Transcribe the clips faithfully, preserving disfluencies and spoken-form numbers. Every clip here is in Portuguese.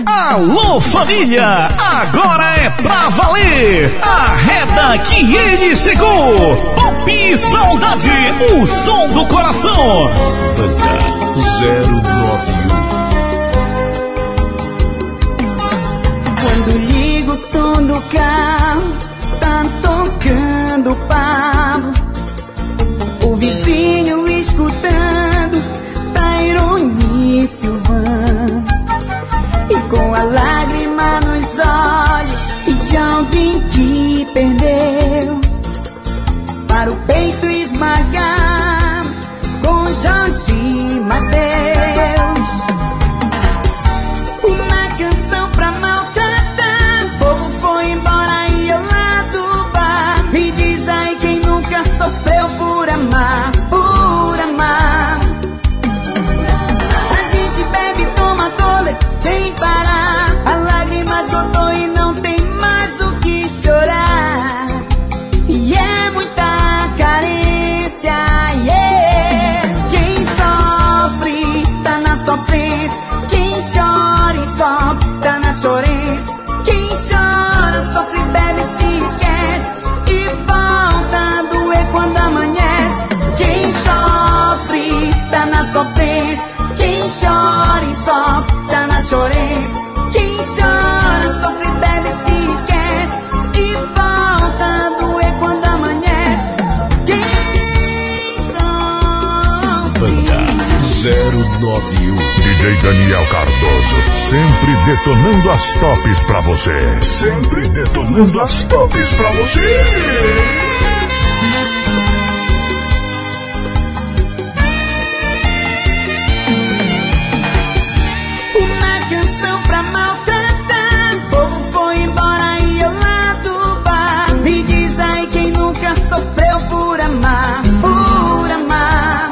Alô família, agora é pra valer. Arreda que ele chegou. Pop Saudade, o som do coração. Banda zero nove um. Quando ligo o som do carro, tá tocando o Pablo. O vizinho escutando, tá ironia e Silvano. E com a lágrima nos olhos e de alguém que perdeu, para o peito esmagar com Jorge e Mateus. Uma canção pra maltratar, o povo foi embora e eu lá do bar. Me diz aí quem nunca sofreu por amar, por amar. A gente bebe e toma todas sem parar. A lágrima soltou e não tem mais o que chorar. E é muita carência, yeah. Quem sofre tá na sofrência, quem chora e sofre tá na chorência. Quem chora, sofre, bebe, se esquece e volta a doer quando amanhece. Quem sofre tá na sofrência, quem chora e sofre tá na chorência. Quem chora, sofre, bebe, se esquece e volta a doer quando amanhece. Quem sofre. Banda zero nove um. D J Daniel Cardoso, sempre detonando as tops pra você. Sempre detonando as tops pra você. Uma canção pra maltratar, o povo foi embora e eu lá do bar. Me diz aí quem nunca sofreu por amar, por amar.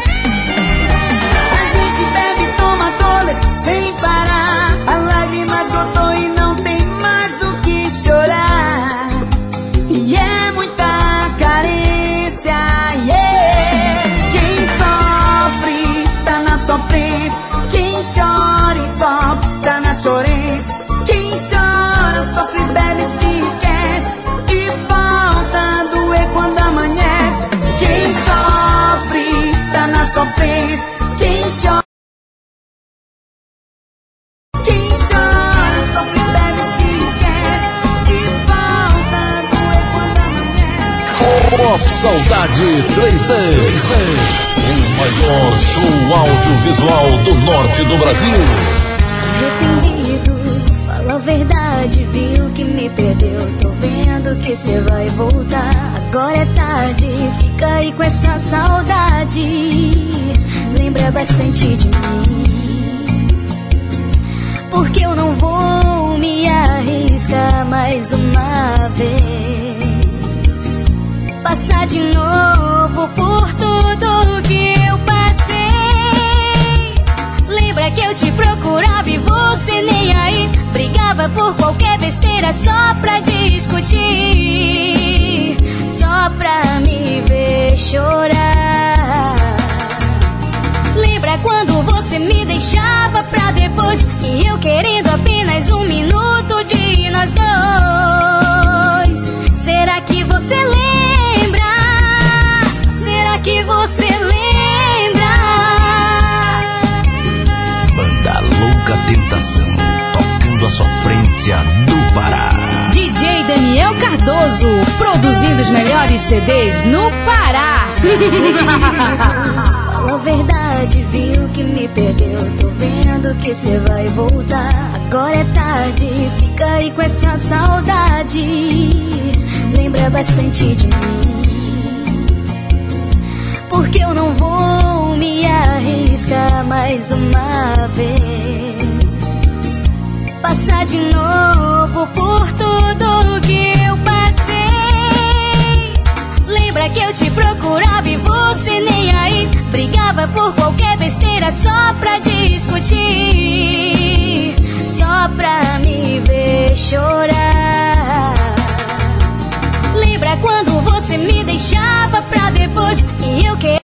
A gente bebe e toma todas sem parar. A lágrima brotou e não tem mais o que chorar. E é muita carência, yeah. Quem sofre tá na sofrência, quem chora e sofre tá na chorência. Quem chora, sofre, bebe, se esquece e volta a doer quando amanhece. Quem sofre tá na sofrência, quem chora. Quem chora, sofre, bebe, se esquece e volta a doer quando amanhece. Pop Saudade três D. O maior show audiovisual do norte do Brasil. Arrependido, fala a verdade, viu que me perdeu. Tô vendo que cê vai voltar. Agora é tarde, fica aí com essa saudade. Lembra bastante de mim, porque eu não vou me arriscar mais uma vez. Passar de novo por tudo que eu passei. Lembra que eu te procurava e você nem aí. Brigava por qualquer besteira só pra discutir, só pra me ver chorar. Lembra quando você me deixava pra depois, e eu querendo apenas um minuto de nós dois. Será que você lembra? Será que você lembra? Banda Louca Tentação, tocando a sofrência do Pará. D J Daniel Cardoso, produzindo os melhores C Ds no Pará. Fala a verdade, viu que me perdeu. Tô vendo que cê vai voltar. Agora é tarde, fica aí com essa saudade. Lembra bastante de mim, porque eu não vou me arriscar mais uma vez. Passar de novo por tudo que eu passei. Lembra que eu te procurava e você nem aí. Brigava por qualquer besteira só pra discutir, só pra me ver chorar. Lembra quando você me deixava pra depois, e eu queria.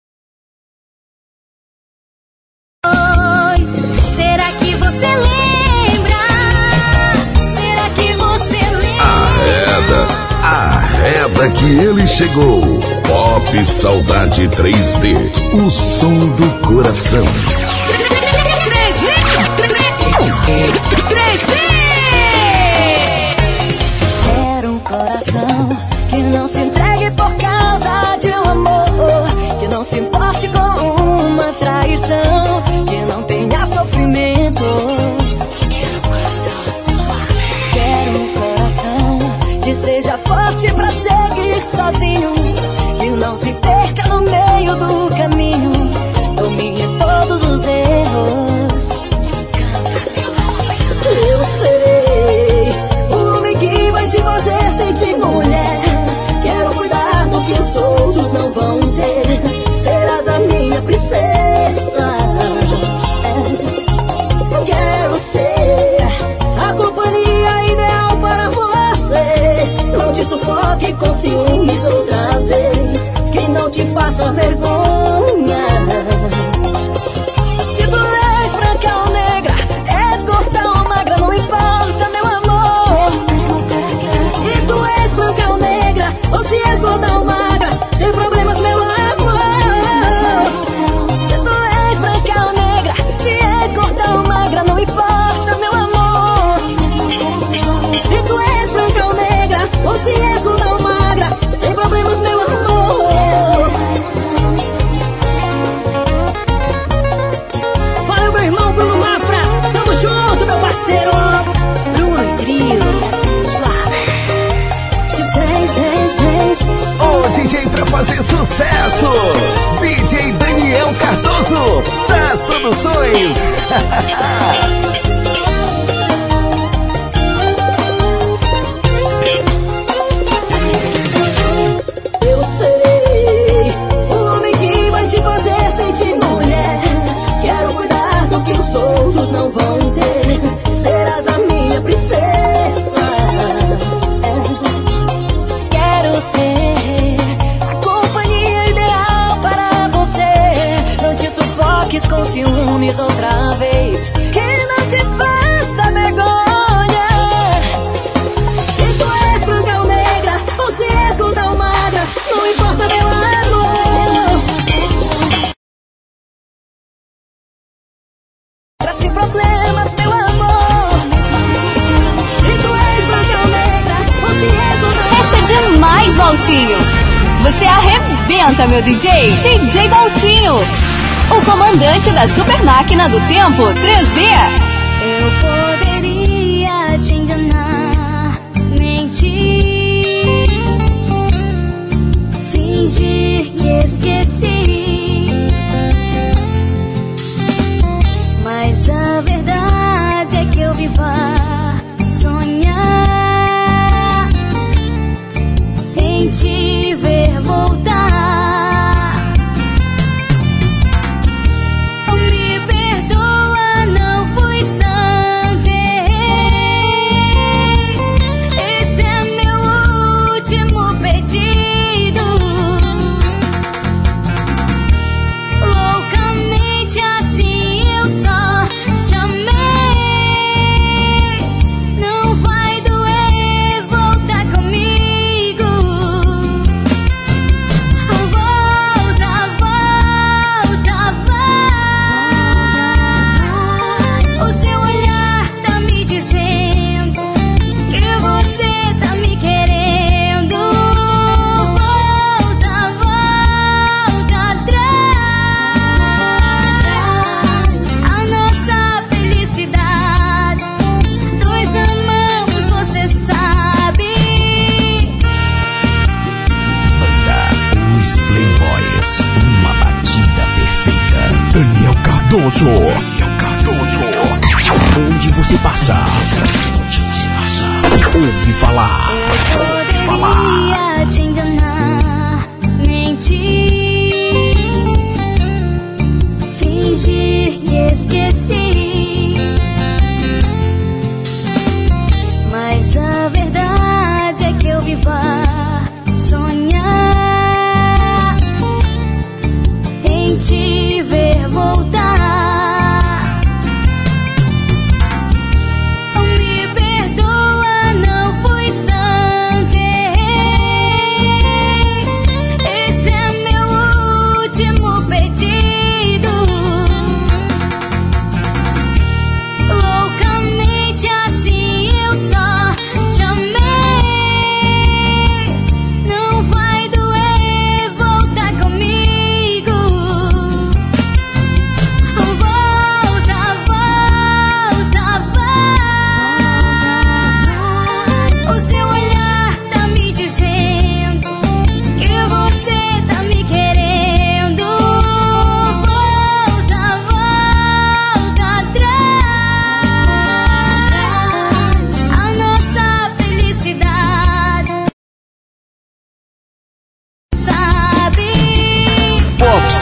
Será que você lembra? agora que ele chegou, Pop Saudade três D, o som do coração. três D! Quero um coração que não se entregue por causa de um amor, que não se importe com uma traição, que não tenha sofrimentos. Quero um coração que seja forte pra seguir sozinho, que não se perca no meio do caminho, domine todos os erros. Eu serei o homem que vai te fazer sentir mulher. Quero cuidar do que os outros não vão ter. Serás a minha princesa. Quero ser a companhia ideal para você. Não te sufoque com ciúmes outra vez, que não te faça vergonha. Se tu és branca ou negra, és gorda ou magra, não importa, meu amor. Se tu és branca ou negra, ou se és gorda ou magra, sem problemas, meu amor. Se tu és branca ou negra, se és gorda ou magra, não importa, meu amor. Se tu és branca ou negra, ou se és gorda ou magra, sem problemas, meu amor. Valeu, meu irmão Bruno Mafra, tamo junto, meu parceiro Bruno e Trio. Suave. O D J pra fazer sucesso, D J Daniel Cardoso, das produções. Eu serei o homem que vai te fazer sentir mulher. Quero cuidar do que os outros não vão ter. Serás a minha princesa. Quero ser a companhia ideal para você. Não te sufoques com ciúmes outra vez, que não te faça vergonha. Se tu és branca ou negra, ou se és gorda ou magra, não importa, meu amor. Pra sem problemas, meu amor. Se tu és branca ou negra, ou se és gorda ou magra. Essa é demais, Valtinho. Você arrebenta, meu D J. D J Valtinho, o comandante da super máquina do tempo três D. Eu poderia te enganar, mentir, fingir que esqueci, mas a verdade é que eu vivo a sonhar em te ver voltar. Me perdoa, não fui santa. Esse é meu último pedido. Loucamente assim eu só te amei. Não vai doer voltar comigo. Volta, volta, vai. O seu olhar tá me dizendo que você tá me querendo. Volta, volta atrás. A nossa felicidade, dois amamos, você sabe. Banda Os Playboys, uma batida perfeita. Daniel Cardoso, Daniel Cardoso. Onde você passa, onde você passa, ouve falar, ouve falar. Poderia te enganar, mentir, fingir que esqueci, mas a verdade é que eu vivo a sonhar em te ver voltar. Me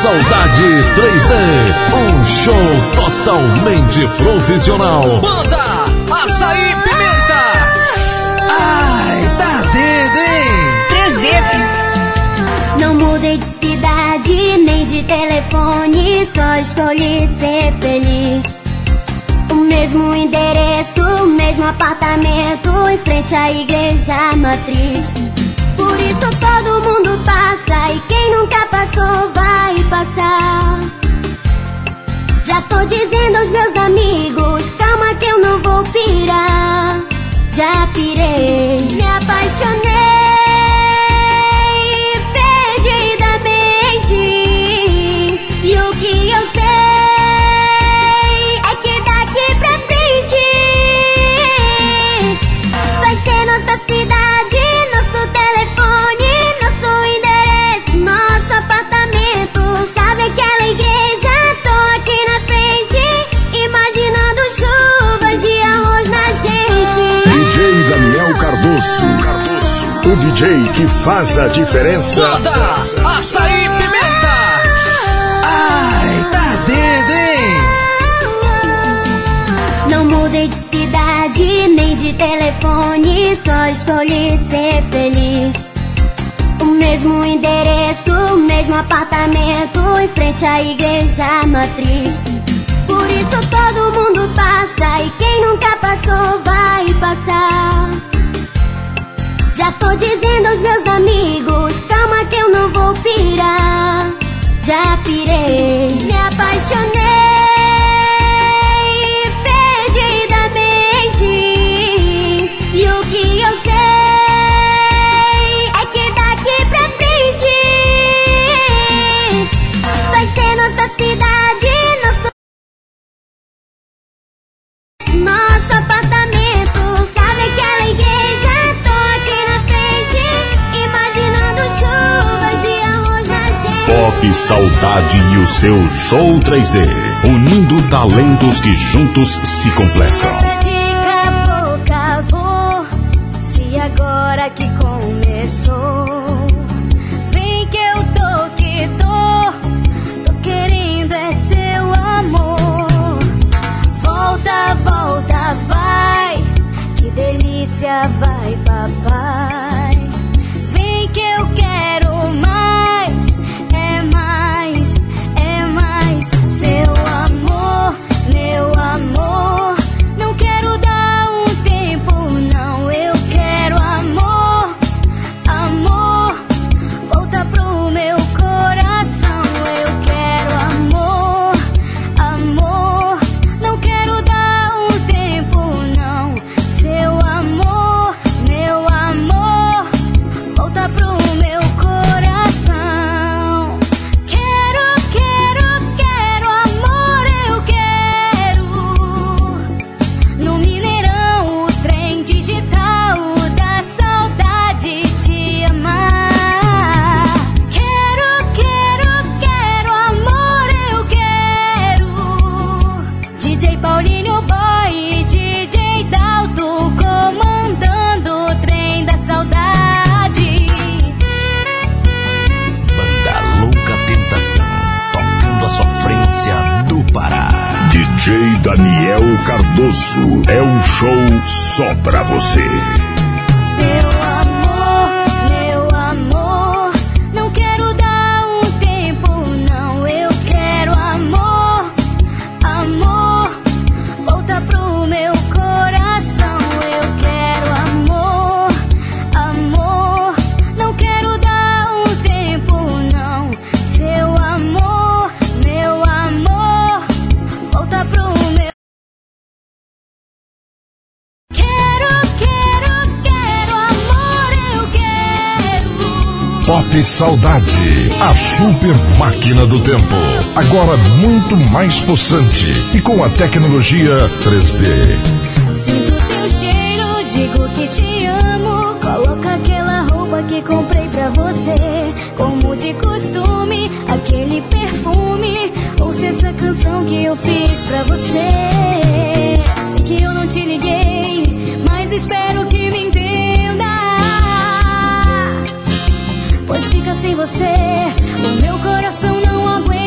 Saudade três D, um show totalmente profissional. Banda Açaí Pimenta. Ai, tá dentro, hein? três D. Não mudei de cidade, nem de telefone, só escolhi ser feliz. O mesmo endereço, o mesmo apartamento, em frente à igreja matriz. Por isso todo mundo passa, e quem nunca passou vai passar. Já tô dizendo aos meus amigos, calma que eu não vou pirar. Já pirei, me apaixonei perdidamente. E o que eu sei é que daqui pra frente vai ser nossa cidade, nosso telefone, nosso endereço, nosso apartamento. Sabe aquela igreja? Tô aqui na frente, imaginando chuvas de arroz na gente. D J Daniel Cardoso, Cardoso, o D J que faz a diferença. Banda Açaí Pimenta. Ai, tá dentro, hein? Não mudei de cidade, nem de telefone, só escolhi ser feliz. O mesmo endereço, o mesmo apartamento, em frente à igreja matriz. Por isso todo mundo passa, e quem nunca passou vai passar. Já tô dizendo aos meus amigos, calma que eu não vou pirar. Já pirei, me apaixonei perdidamente. E o que eu sei é que daqui pra frente vai ser nossa cidade, nosso nosso apartamento. Sabe aquela igreja? Tô aqui na frente, imaginando chuvas de arroz na gente. Pop Saudade e o seu show três D, unindo talentos que juntos se completam. Essa dica boca vou, se agora que começou. Vem que eu tô que tô, tô querendo é seu amor. Volta, volta, vai, que delícia, vai papai. Vem que eu quero mais, é mais, é mais. Seu amor, meu amor, não quero dar um tempo, não. Eu quero amor, amor, volta pro meu coração. Eu quero amor, amor, não quero dar um tempo, não. Seu amor, meu amor, volta pro meu coração. Quero, quero, quero amor, eu quero. No Mineirão, o trem digital da saudade te amar. Quero, quero, quero amor, eu quero. D J Paulinho Boy e D J Dalto comandando o trem da saudade. Banda Louca Tentação, tocando a sofrência do Pará. D J Daniel Cardoso, é um show só pra você. Seu amor, meu amor, não quero dar um tempo, não. Eu quero amor, amor, volta pro meu coração. Eu quero amor, amor, não quero dar um tempo, não. Seu amor, meu amor, volta pro meu. Quero, quero, quero amor, eu quero. Pop Saudade, a super máquina do tempo. Agora muito mais possante e com a tecnologia três D. Sinto teu cheiro, digo que te amo. Coloca aquela roupa que comprei pra você. Como de costume, aquele perfume. Ouça essa canção que eu fiz pra você. Sei que eu não te liguei, mas espero que me entenda. Pois fica sem você, o meu coração não aguenta.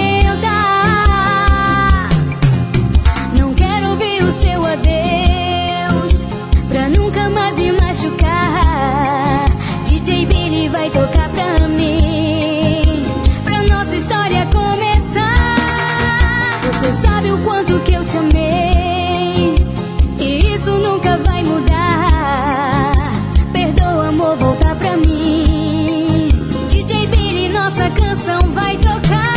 nunca vai mudar. Perdoa, amor, volta pra mim. D J Billy, nossa canção vai tocar.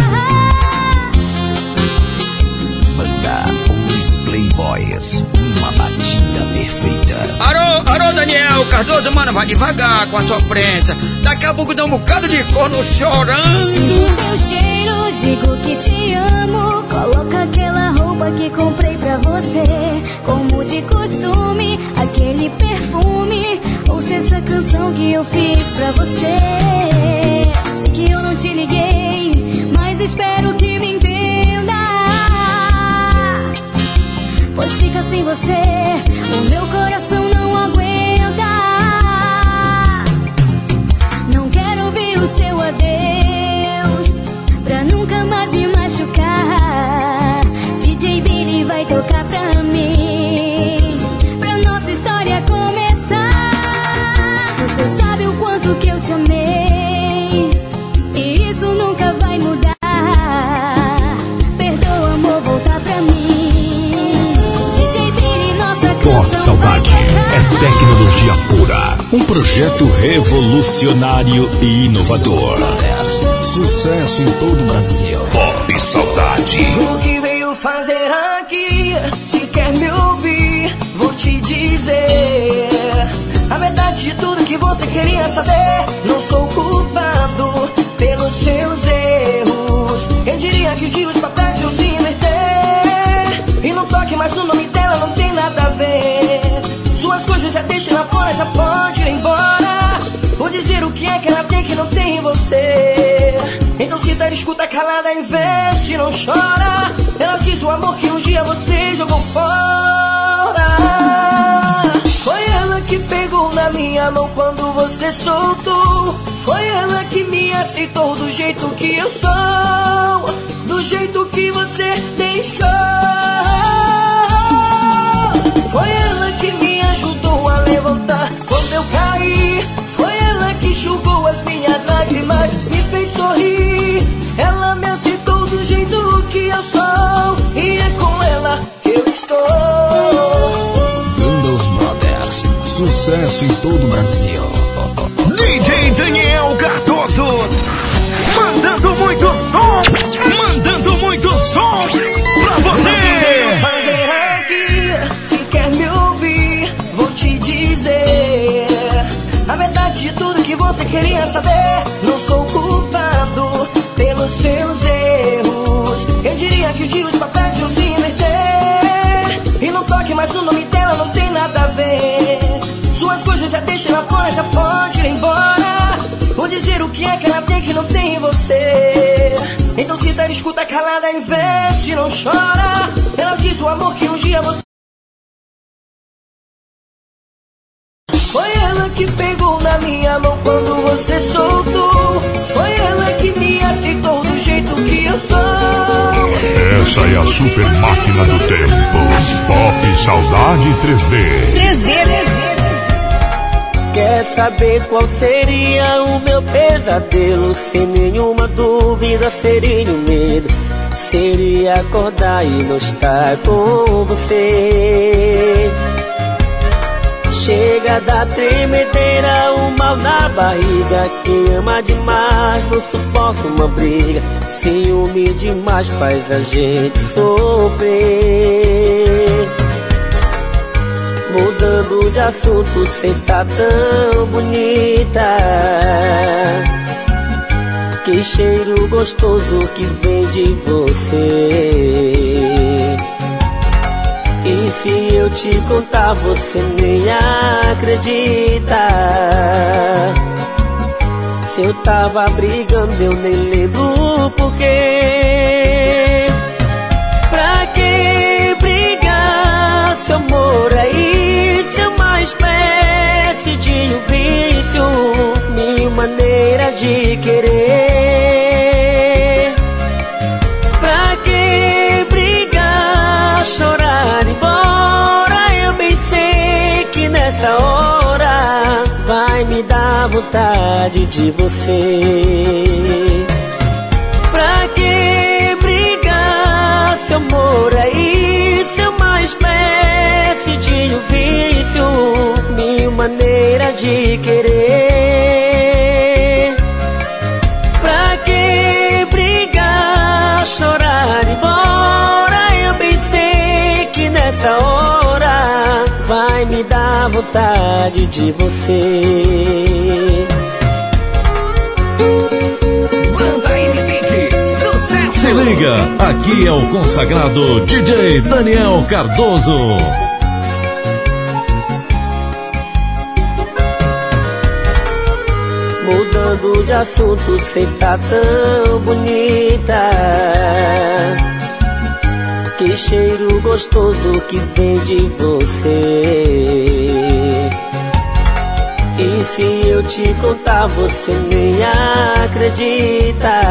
Banda Os Playboys, uma batida perfeita. Alô, alô, Daniel Cardoso, mano, vai devagar com a sua prensa. Daqui a pouco dá um bocado de corno chorando. Sinto teu cheiro, digo que te amo. Coloca aquela roupa que comprei pra você. Como de costume, aquele perfume. Ouça essa canção que eu fiz pra você. Sei que eu não te liguei, mas espero que me entenda. Pois fica sem você, o meu coração não aguenta. Não quero ouvir o seu adeus, pra nunca mais me machucar. D J Billy vai tocar pra mim, pra nossa história começar. Você sabe o quanto que eu te amei, e isso nunca vai mudar. Perdoa, amor, voltar pra mim. Pop Saudade é tecnologia pura. Um projeto revolucionário e inovador. Sucesso em todo o Brasil. Pop Saudade. O que veio fazer aqui? Se quer me ouvir, vou te dizer a verdade de tudo que você queria saber. Não sou culpado pelos seus erros. Eu diria que o dia os papéis eu se inverter. E não toque mais no nome dela, não tem nada a ver. Suas coisas já deixa lá fora, já pode ir embora. Vou dizer o que é que ela tem que não tem em você. Então se der, escuta calada, investe, não chora. Ela quis o amor que um dia você jogou fora. Foi ela que pegou na minha mão quando você soltou. Foi ela que me aceitou do jeito que eu sou, do jeito que você deixou. Foi ela que me ajudou a levantar quando eu caí. Foi ela que enxugou as minhas lágrimas, me fez sorrir. Ela me aceitou do jeito que eu sou, e é com ela que eu estou. Windows Brothers, sucesso em todo o Brasil. D J Daniel Cardoso, mandando muito som, mandando muito som pra você. Fazer aqui, se quer me ouvir, vou te dizer a verdade de tudo que você queria saber. Não sou culpado pelos seus erros. Eu diria que o dia os papéis iam se inverter. E não toque mais no nome dela, não tem nada a ver. Suas coisas já deixa lá fora, já pode ir embora. Vou dizer o que é que ela tem que não tem em você. Então se der, escuta calada, investe, não chora. Ela quis o amor que um dia você. Foi ela que pegou na minha mão quando você soltou. Foi ela que me aceitou do jeito que eu sou. Essa é a super máquina do tempo. Pop Saudade três D. três D. Quer saber qual seria o meu pesadelo? Sem nenhuma dúvida seria o medo. Seria acordar e não estar com você. Chega da tremedeira, o mal na barriga. Quem ama demais não suporta uma briga. Ciúme demais faz a gente sofrer. Mudando de assunto, cê tá tão bonita. Que cheiro gostoso que vem de você. E se eu te contar, você nem acredita. Se eu tava brigando, eu nem lembro por quê. Pra que brigar? Seu amor é isso, é uma espécie de um vício, minha maneira de querer. Pra que brigar, chorar, embora? Eu bem sei que nessa hora vai me dar vontade de você. Pra que brigar? Seu amor é isso, é uma espécie de um vício, maneira de querer. Pra que brigar, chorar, ir embora? Eu bem sei que nessa hora vai me dar vontade de você. Se liga, aqui é o consagrado D J Daniel Cardoso. Mudando de assunto, cê tá tão bonita. Que cheiro gostoso que vem de você. E se eu te contar, você nem acredita.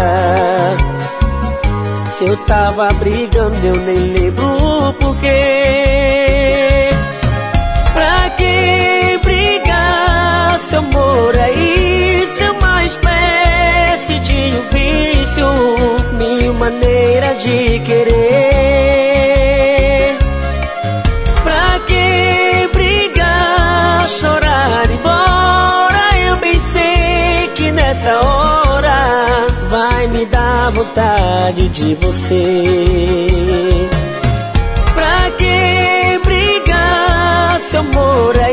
Se eu tava brigando, eu nem lembro porquê. Pra que brigar, seu amor é isso, é uma espécie de um vício, mil maneiras de querer. Pra que brigar, chorar, ir embora? Eu bem sei que nessa hora vai me dar vontade de você. Pra que brigar, seu amor é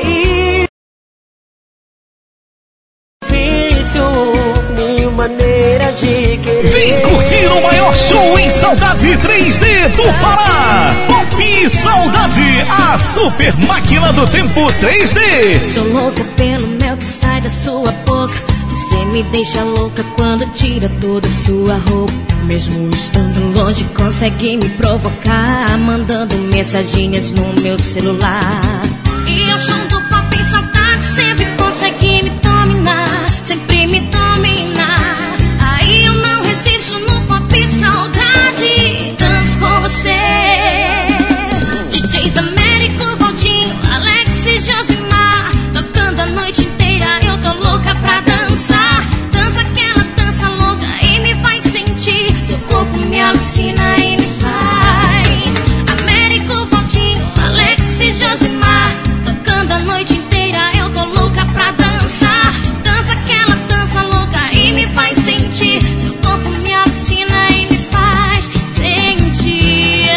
difícil, mil maneiras de querer. Vem curtir o maior show em saudade três D do Pará. Pop Saudade, a super máquina do tempo três D. Sou louca pelo mel que sai da sua boca. Você me deixa louca quando tira toda a sua roupa. Mesmo estando longe consegue me provocar, mandando mensagens no meu celular. E eu sou do pop saudade, sempre consegui me dominar, sempre me dominar. Aí eu não resisto no pop saudade, danço com você. D Js Américo, Valdinho, Alex e Josimar, tocando a noite inteira, eu tô louca pra dançar. Dança aquela dança louca e me faz sentir, seu corpo me alucina e me faz. Américo, Valdinho, Alex e Josimar, tocando a noite inteira, eu tô louca pra dançar. Dança aquela dança louca e me faz sentir, seu corpo me alucina e me faz sentir.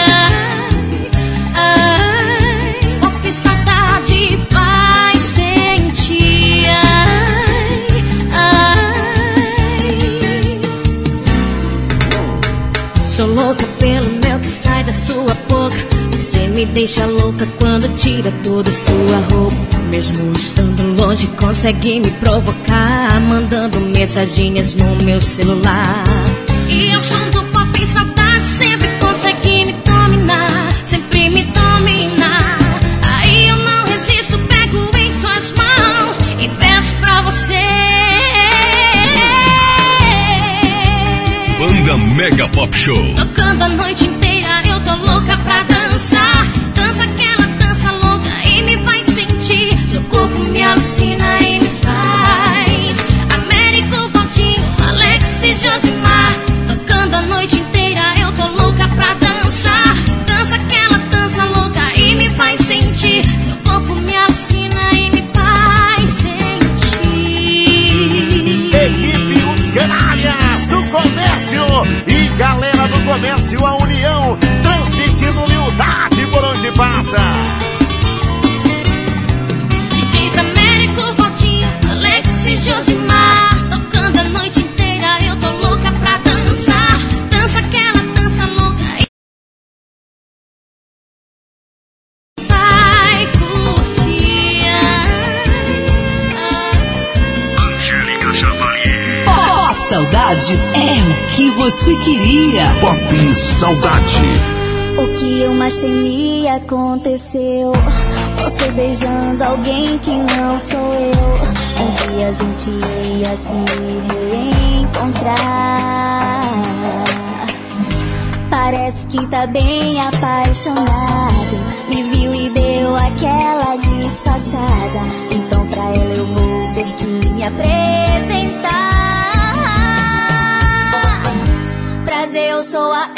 Ai, pop saudade faz sentir. Sou louca pelo mel que sai da sua boca. Você me deixa louca quando tira toda a sua roupa. Mesmo estando longe consegue me provocar, mandando mensagens no meu celular. E eu sou do pop saudade, sempre consegui me dominar, sempre me dominar. Aí eu não resisto, pego em suas mãos e peço pra você. Banda Mega Pop Show. Tocando a noite inteira, eu tô louca pra dançar. Dança aquela dança louca e me faz sentir, seu corpo me alucina e me faz. Américo, Valdinho, Alex e Josimar, tocando a noite inteira, eu tô louca pra dançar. Dança aquela dança louca e me faz sentir, seu corpo me alucina e me faz sentir. Equipe Os Canalhas do Comércio e galera do Comércio, a união, transmitindo humildade por onde passa. D Js Américo, Valdinho, Alex e Josimar, tocando a noite inteira, eu tô louca pra dançar. Dança aquela dança louca e vai curtir. Angélica Chavalier. Pop Saudade é o que você queria. Pop Saudade. O que eu mais temia aconteceu. Você beijando alguém que não sou eu. Um dia a gente ia se reencontrar. Parece que tá bem apaixonado. Me viu e deu aquela disfarçada. Então pra ela eu vou ter que me apresentar. Prazer, eu sou a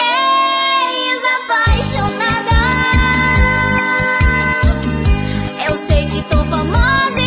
ex-apaixonada. Eu sei que tô famosa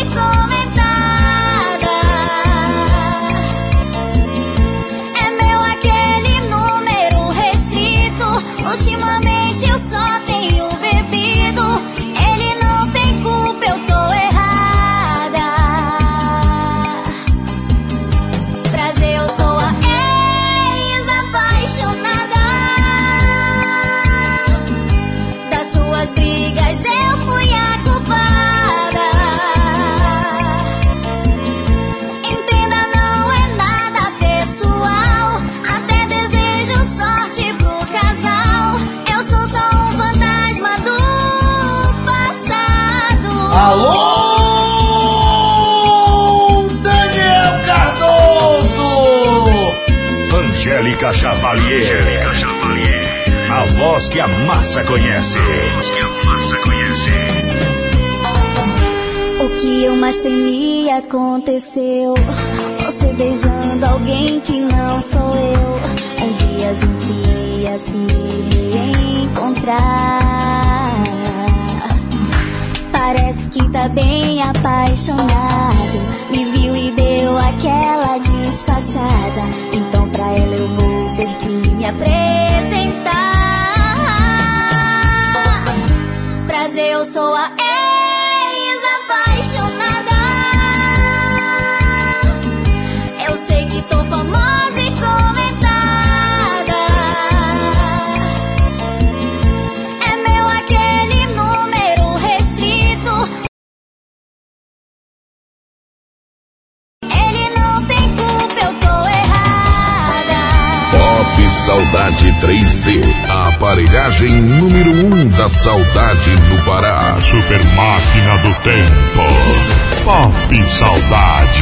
Alô, Daniel Cardoso. Angélica Chavalier. Angélica Chavalier. A voz que a massa conhece. A voz que a massa conhece. O que eu mais temia aconteceu. Você beijando alguém que não sou eu. Um dia a gente ia se reencontrar. Parece que tá bem apaixonado. Me viu e deu aquela disfarçada. Então pra ela eu vou ter que me apresentar. Prazer, eu sou a ex-apaixonada. Eu sei que tô famosa e comentada. É meu aquele número restrito. Ele não tem culpa, eu tô errada. Pop Saudade três D, a aparelhagem número um da saudade no Pará. Super Máquina do Tempo. Pop Saudade.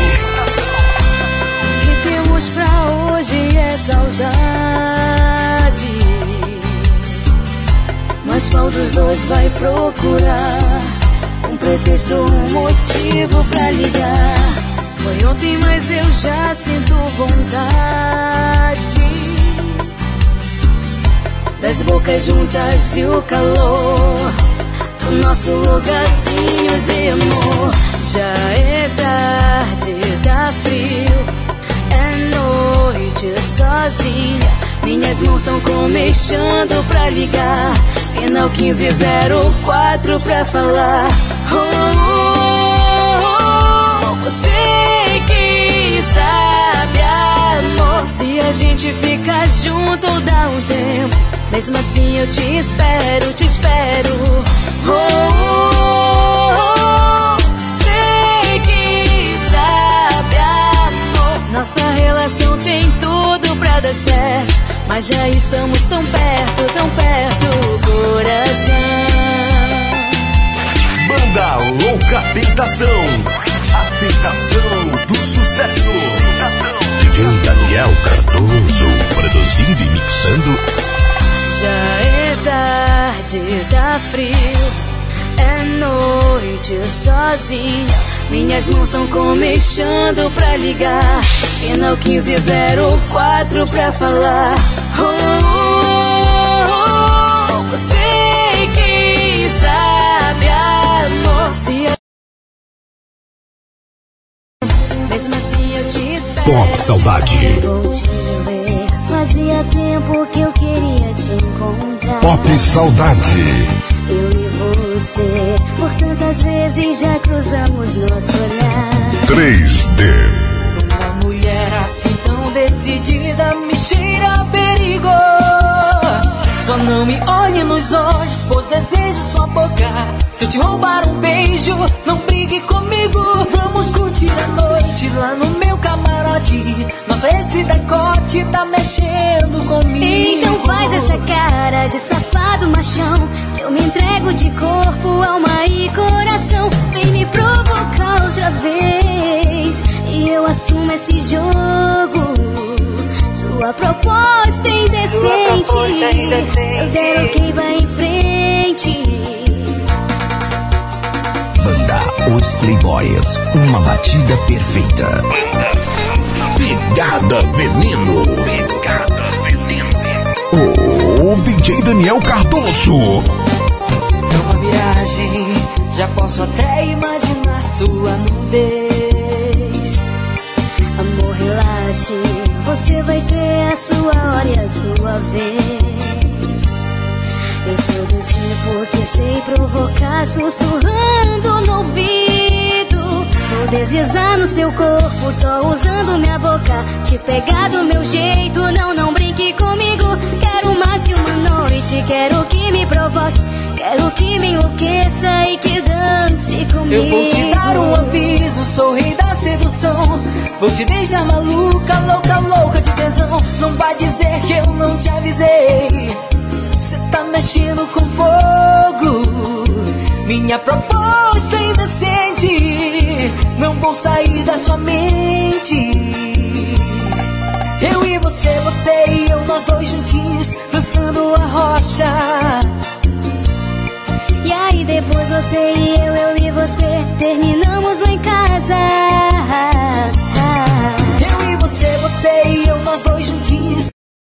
O que temos pra hoje é saudade. Mas qual dos dois vai procurar um pretexto, um motivo pra ligar? Foi ontem, mas eu já sinto vontade das bocas juntas e o calor do nosso lugarzinho de amor. Já é tarde, tá frio, é noite sozinha. Minhas mãos são comichando pra ligar. Final quinze zero quatro pra falar. Oh, oh, oh, você que sabe, amor, se a gente ficar junto dá um tempo. Mesmo assim eu te espero, te espero. Oh, oh, oh, sei que sabe, amor, nossa relação tem tudo pra dar certo. Mas já estamos tão perto, tão perto, coração. Banda Louca Tentação. A tentação do sucesso. D J Daniel Cardoso, produzindo e mixando. Já é tarde, tá frio, é noite sozinha. Minhas mãos são comichando pra ligar. Final quinze zero quatro pra falar. Oh, oh, oh, você que sabe, amor, se a... mesmo assim eu te espero. Pop Saudade. Vou te ver. Fazia tempo que eu queria te encontrar. Pop Saudade. Eu e você, por tantas vezes já cruzamos nosso olhar. três D. Uma mulher assim tão decidida me cheira a perigo. Só não me olhe nos olhos, pois desejo sua boca. Se eu te roubar um beijo, não brigue comigo. Vamos curtir a noite lá no meu camarote. Nossa, esse decote tá mexendo comigo. Então faz essa cara de safado machão, que eu me entrego de corpo, alma e coração. Vem me provocar outra vez e eu assumo esse jogo. Sua proposta é indecente. Se eu der ok, vai em frente. Banda Os Playboys, uma batida perfeita. Pegada Veneno. Pegada Veneno. Oh, D J Daniel Cardoso. Numa viagem, já posso até imaginar sua nudez. Amor, relaxe, você vai ter a sua hora e a sua vez. Eu sou do tipo que sei provocar, sussurrando no ouvido. Vou deslizar no seu corpo, só usando minha boca. Te pegar do meu jeito, não, não brinque comigo. Quero mais que uma noite, quero que me provoque. Quero que me enlouqueça e que dance comigo. Eu vou te dar um aviso, sou rei da sedução. Vou te deixar maluca, louca, louca de tesão. Não vai dizer que eu não te avisei. Cê tá mexendo com fogo. Minha proposta é indecente, não vou sair da sua mente. Eu e você, você e eu, nós dois juntinhos, dançando a rocha. E aí depois você e eu, eu e você, terminamos lá em casa. Eu e você, você e eu, nós dois juntinhos.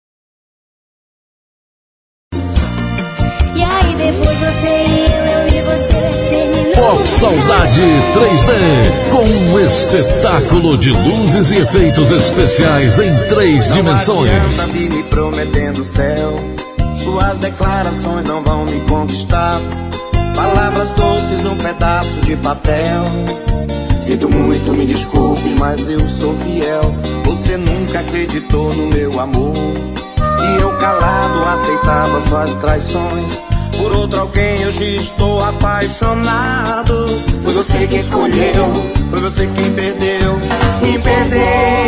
E aí depois você e eu, eu e você, terminamos. Pop Saudade três D, com um espetáculo de luzes e efeitos especiais em três dimensões. Não adianta vir me prometendo céu, suas declarações não vão me conquistar. Palavras doces num pedaço de papel. Sinto muito, me desculpe, mas eu sou fiel. Você nunca acreditou no meu amor, e eu calado aceitava suas traições. Por outro alguém hoje estou apaixonado. Foi você quem escolheu, foi você quem perdeu, me perdeu.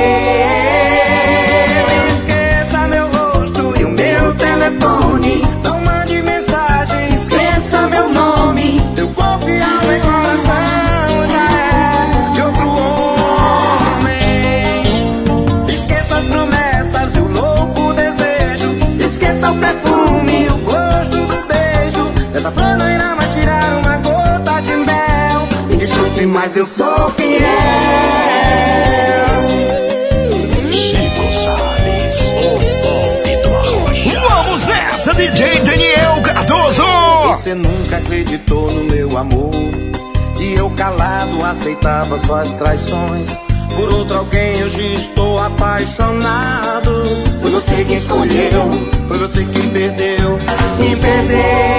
Esqueça meu rosto e o meu telefone. Não mande mensagem, esqueça meu nome. Teu corpo e alma e coração já é de outro homem. Esqueça as promessas e o louco desejo. Esqueça o perfume e o gosto do beijo. Dessa flor não irá mais tirar uma gota de mel. Me desculpe, mas eu sou fiel. Chico Salles, o pop do Arrocha. Vamos nessa, D J Daniel Cardoso. Você nunca acreditou no meu amor, e eu calado aceitava suas traições. Por outro alguém hoje estou apaixonado. Foi você quem escolheu, foi você quem perdeu, me perdeu.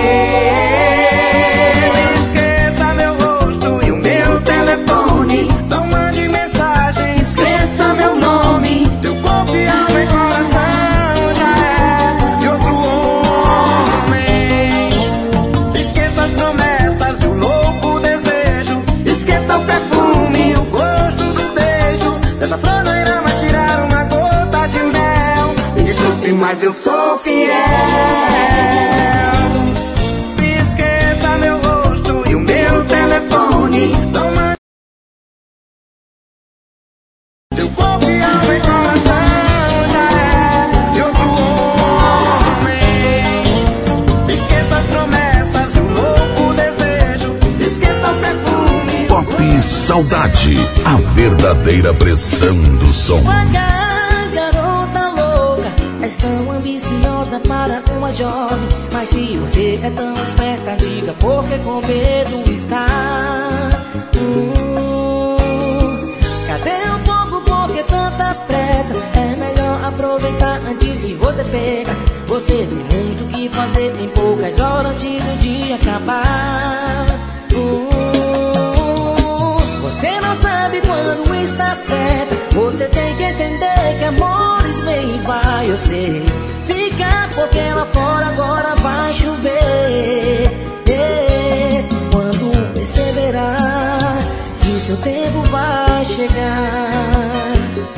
Esqueça meu rosto e o meu telefone. Não mande mensagem, esqueça meu nome. Teu corpo e alma e coração já é de outro homem. Esqueça as promessas e o louco desejo. Esqueça o perfume e o gosto do beijo. Dessa flor não irá mais tirar uma gota de mel. Me desculpe, mas eu sou fiel. Esqueça meu rosto e o meu telefone. Não mande. Teu corpo e alma e coração já é de outro homem. Esqueça as promessas e o louco desejo. Esqueça o perfume. Pop Saudade, a verdadeira pressão do som. Devagar, garota louca, és tão ambiciosa para uma jovem. Mas se você é tão esperta, diga porque com medo está. Hum, cadê um pouco, porque tanta pressa? É melhor aproveitar antes que você pega. Você tem muito o que fazer, tem poucas horas antes do dia acabar. Hum, Você não sabe quando está certa. Você tem que entender que amores vem e vai. Eu sei, fica porque lá fora agora vai chover. É, quando perceberá que o seu tempo vai chegar.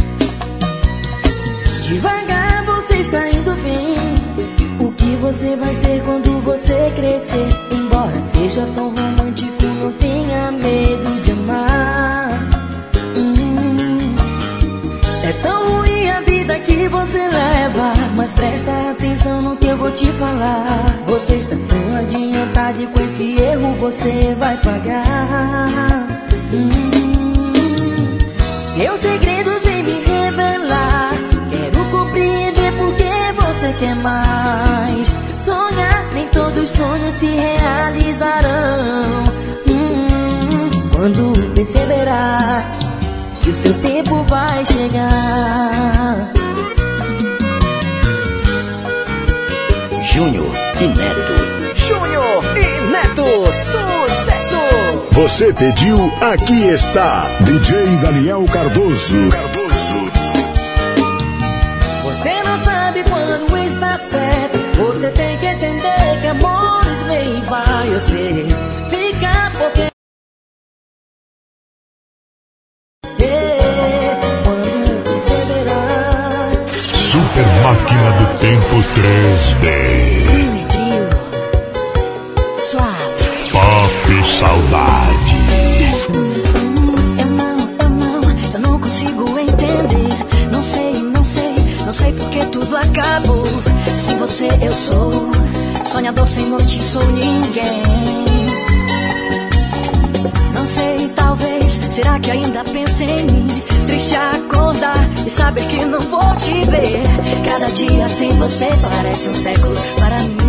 Devagar você está indo bem. O que você vai ser quando você crescer? Embora seja tão romântico, não tenha medo de amar. hum. É tão ruim a vida que você leva, mas presta atenção no que eu vou te falar. Você está tão adiantado e com esse erro você vai pagar. hum. Seus segredos vêm me revelar. Quero compreender porque você quer mais. Sonhar, nem todos os sonhos se realizarão. hum, Quando perceberá que o seu tempo vai chegar. Júnior e Neto. Júnior e Neto, sucesso! Você pediu, aqui está. D J Daniel Cardoso. Cardoso. Você não sabe quando está certo. Você tem que entender que amores vem e vai. Eu sei, fica porque é, quando perceberá. Super Máquina do Tempo três D. Suave. Pop Saudade. Eu não, eu não, eu não consigo entender. Não sei, não sei, não sei porque tudo acabou. Sem você eu sou sonhador, sem noite sou ninguém. Não sei, talvez, será que ainda penso em mim? Triste acordar e saber que não vou te ver. Cada dia sem você parece um século para mim.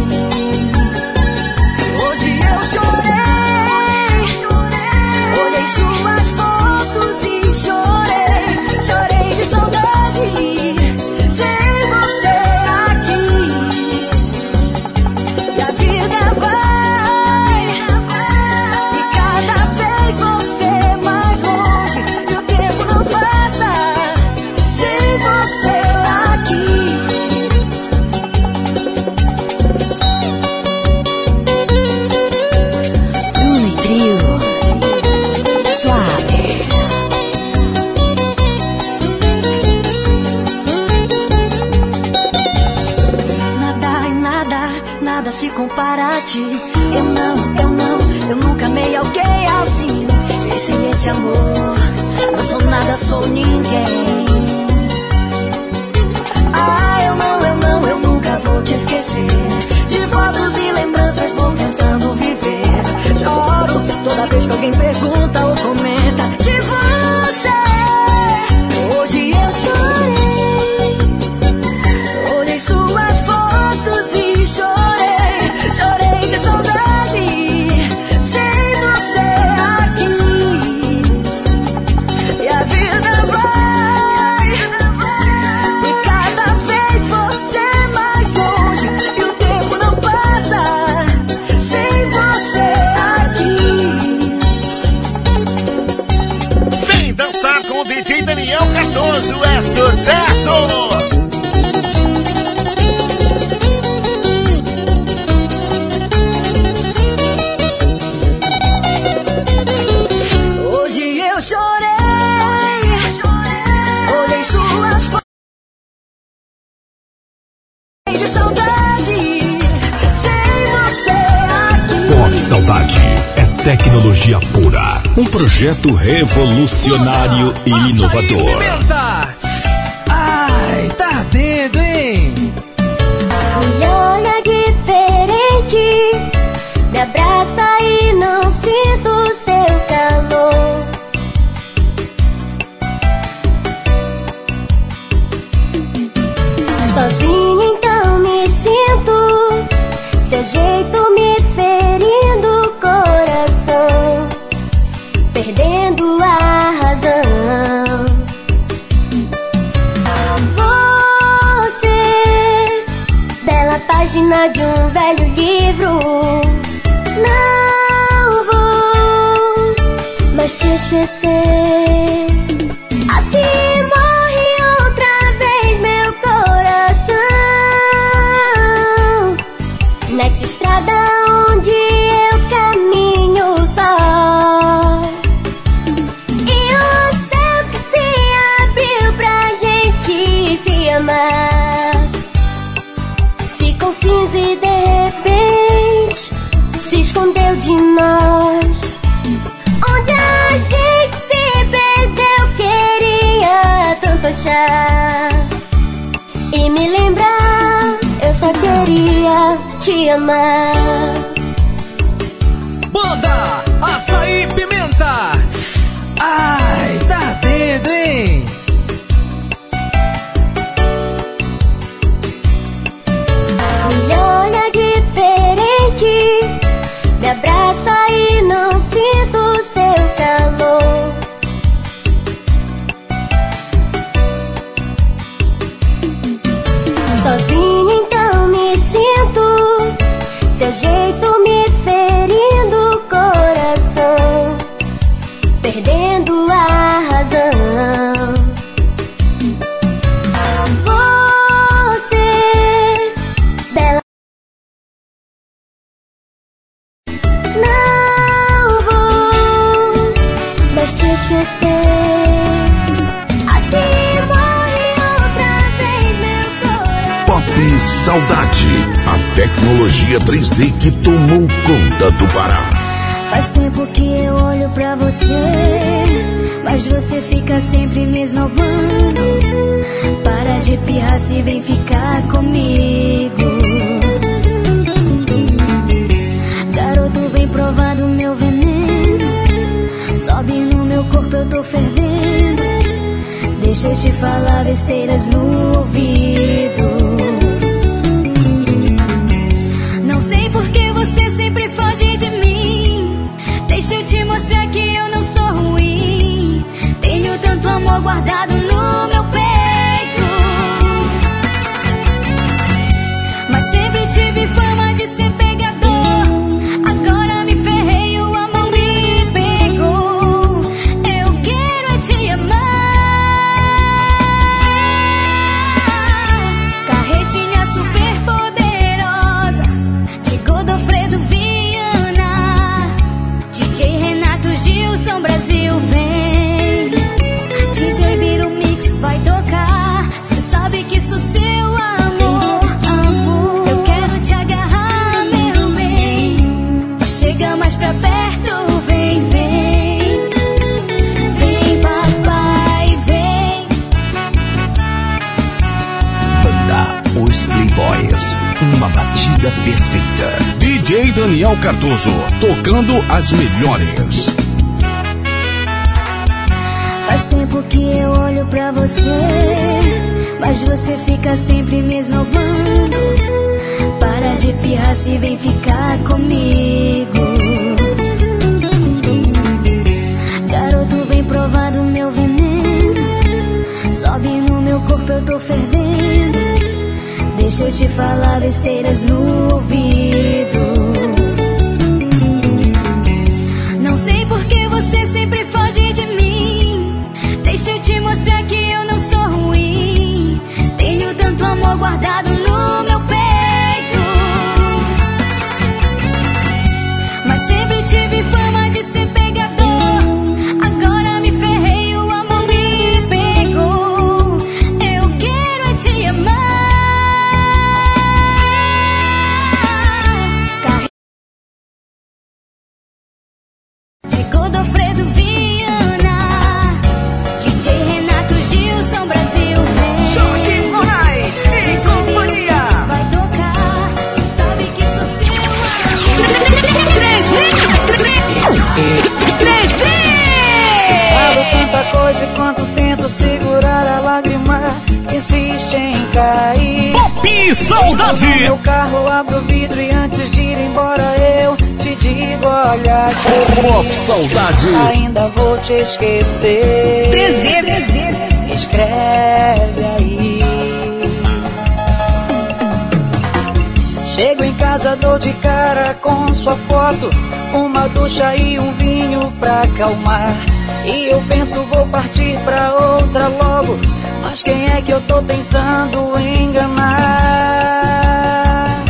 Hoje eu chorei, olhei suas fotos e chorei, chorei de saudade, sem você aqui. E a vida vai, e cada vez você mais longe, e o tempo não passa, sem você aqui. Nada se compara a ti. Eu não, eu não, eu nunca amei alguém assim. E sem esse amor, não sou nada, sou ninguém. Ah, eu não, eu não, eu nunca vou te esquecer. De fotos e lembranças vou tentando viver. Choro toda vez que alguém pergunta ou comenta de você. Hoje eu chorei, olhei suas fotos e chorei, chorei de saudade, sem você aqui. E a vida vai, e cada vez você mais longe, e o tempo não passa, sem você aqui. Vem dançar com o D J Daniel Cardoso, é sucesso! Hoje eu chorei, olhei suas fotos de saudade, sem você aqui. Pop Saudade é tecnologia pura. Um projeto revolucionário e inovador. Pimenta! Ai, tá ardendo, hein? Me olha diferente, me abraça e não sinto seu calor. Sozinha então me sinto, seu jeito me ferindo o coração, perdendo a razão. Você, bela página de um velho livro, não vou mais te esquecer. Assim morre outra vez meu coração, nessa estrada onde eu caminho só. E o céu que se abriu pra gente se amar ficou cinza e de repente se escondeu de nós. Onde a gente se perdeu, queria tanto achar e me lembrar, eu só queria te amar. Banda Açaí Pimenta! Ai, tá ardendo, hein? Me olha diferente, me abraça e não sinto seu calor. Sozinha então me sinto, seu jeito me ferindo o coração, perdendo a razão. Você, bela, não vou mais te esquecer. Assim morre outra vez meu coração. Pop Saudade, a tecnologia três D que tomou conta do Pará. Faz tempo que eu olho pra você, mas você fica sempre me esnobando. Para de pirraça e vem ficar comigo. Garoto, vem provar do meu veneno. Sobe no meu corpo, eu tô fervendo. Deixa eu te falar besteiras no ouvido. Não sei por que você sempre foge de mim. Deixa eu te mostrar que eu não sou ruim. Tenho tanto amor guardado no meu peito, mas sempre tive fama de ser pegador. Agora me ferrei, o amor me pegou. Eu quero é te amar. Carretinha super poderosa de Godofredo Viana, D J Renato Gilson, Brasil vem. D J Biro Mix vai tocar. Cê sabe que sou seu amor, amor. Eu quero te agarrar, meu bem. Chega mais pra perto, vem, vem. Vem, papai, vem. Banda Os Playboys, uma batida perfeita. D J Daniel Cardoso, tocando as melhores. Faz tempo que eu olho pra você, mas você fica sempre me esnobando. Para de pirraça e vem ficar comigo. Garoto, vem provar do meu veneno. Sobe no meu corpo, eu tô fervendo. Deixa eu te falar besteiras no ouvido. Não sei por que você sempre foge de mim. Deixa eu te mostrar que eu não sou ruim. Tenho tanto amor guardado no meu peito, mas sempre tive fama de ser pegador. Agora me ferrei, o amor me pegou. Eu quero é te amar. De Godofredo Viana, D J Renato Gilson, Brasil vem. Jorge Moraes e companhia. Vai tocar, cê sabe que sou seu amor. três D. Falo tanta coisa enquanto tento segurar a lágrima que insiste em cair. Pop Saudade. No meu carro abro o vidro e antes de ir embora eu te digo, olha aqui. Pop Saudade. Ainda vou te esquecer. três D, três D. Escreve aí. Chego em casa, dou de cara com sua foto, uma ducha e um vinho pra acalmar. E eu penso, vou partir pra outra logo, mas quem é que eu tô tentando enganar?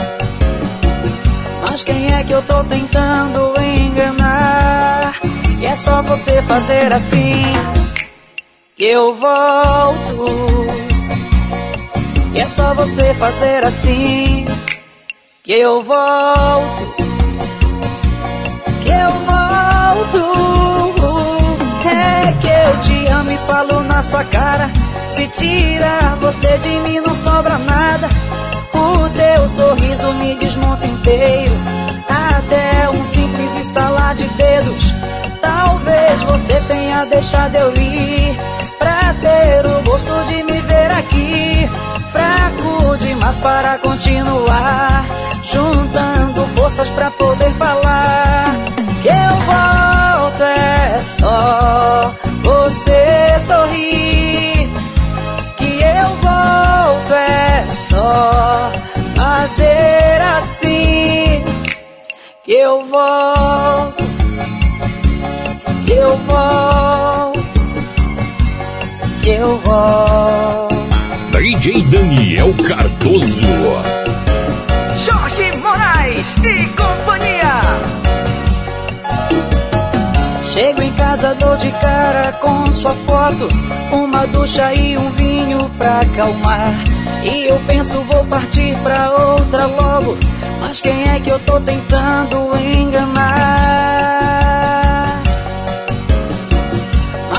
Mas quem é que eu tô tentando enganar? E é só você fazer assim que eu volto. E é só você fazer assim que eu volto. Que eu volto. É que eu te amo e falo na sua cara. Se tirar você de mim não sobra nada. O teu sorriso me desmonta inteiro, até um simples estalar de dedos. Talvez você tenha deixado eu ir pra ter o gosto de me ver aqui. Fraco demais para continuar, juntando forças pra poder falar. Que eu volto é só você sorrir. Que eu volto é só fazer assim. Que eu volto. Que eu volto. Que eu volto. D J Daniel Cardoso. Jorge Moraes e companhia. Chego em casa, dou de cara com sua foto, uma ducha e um vinho pra acalmar. E eu penso, vou partir pra outra logo, mas quem é que eu tô tentando enganar?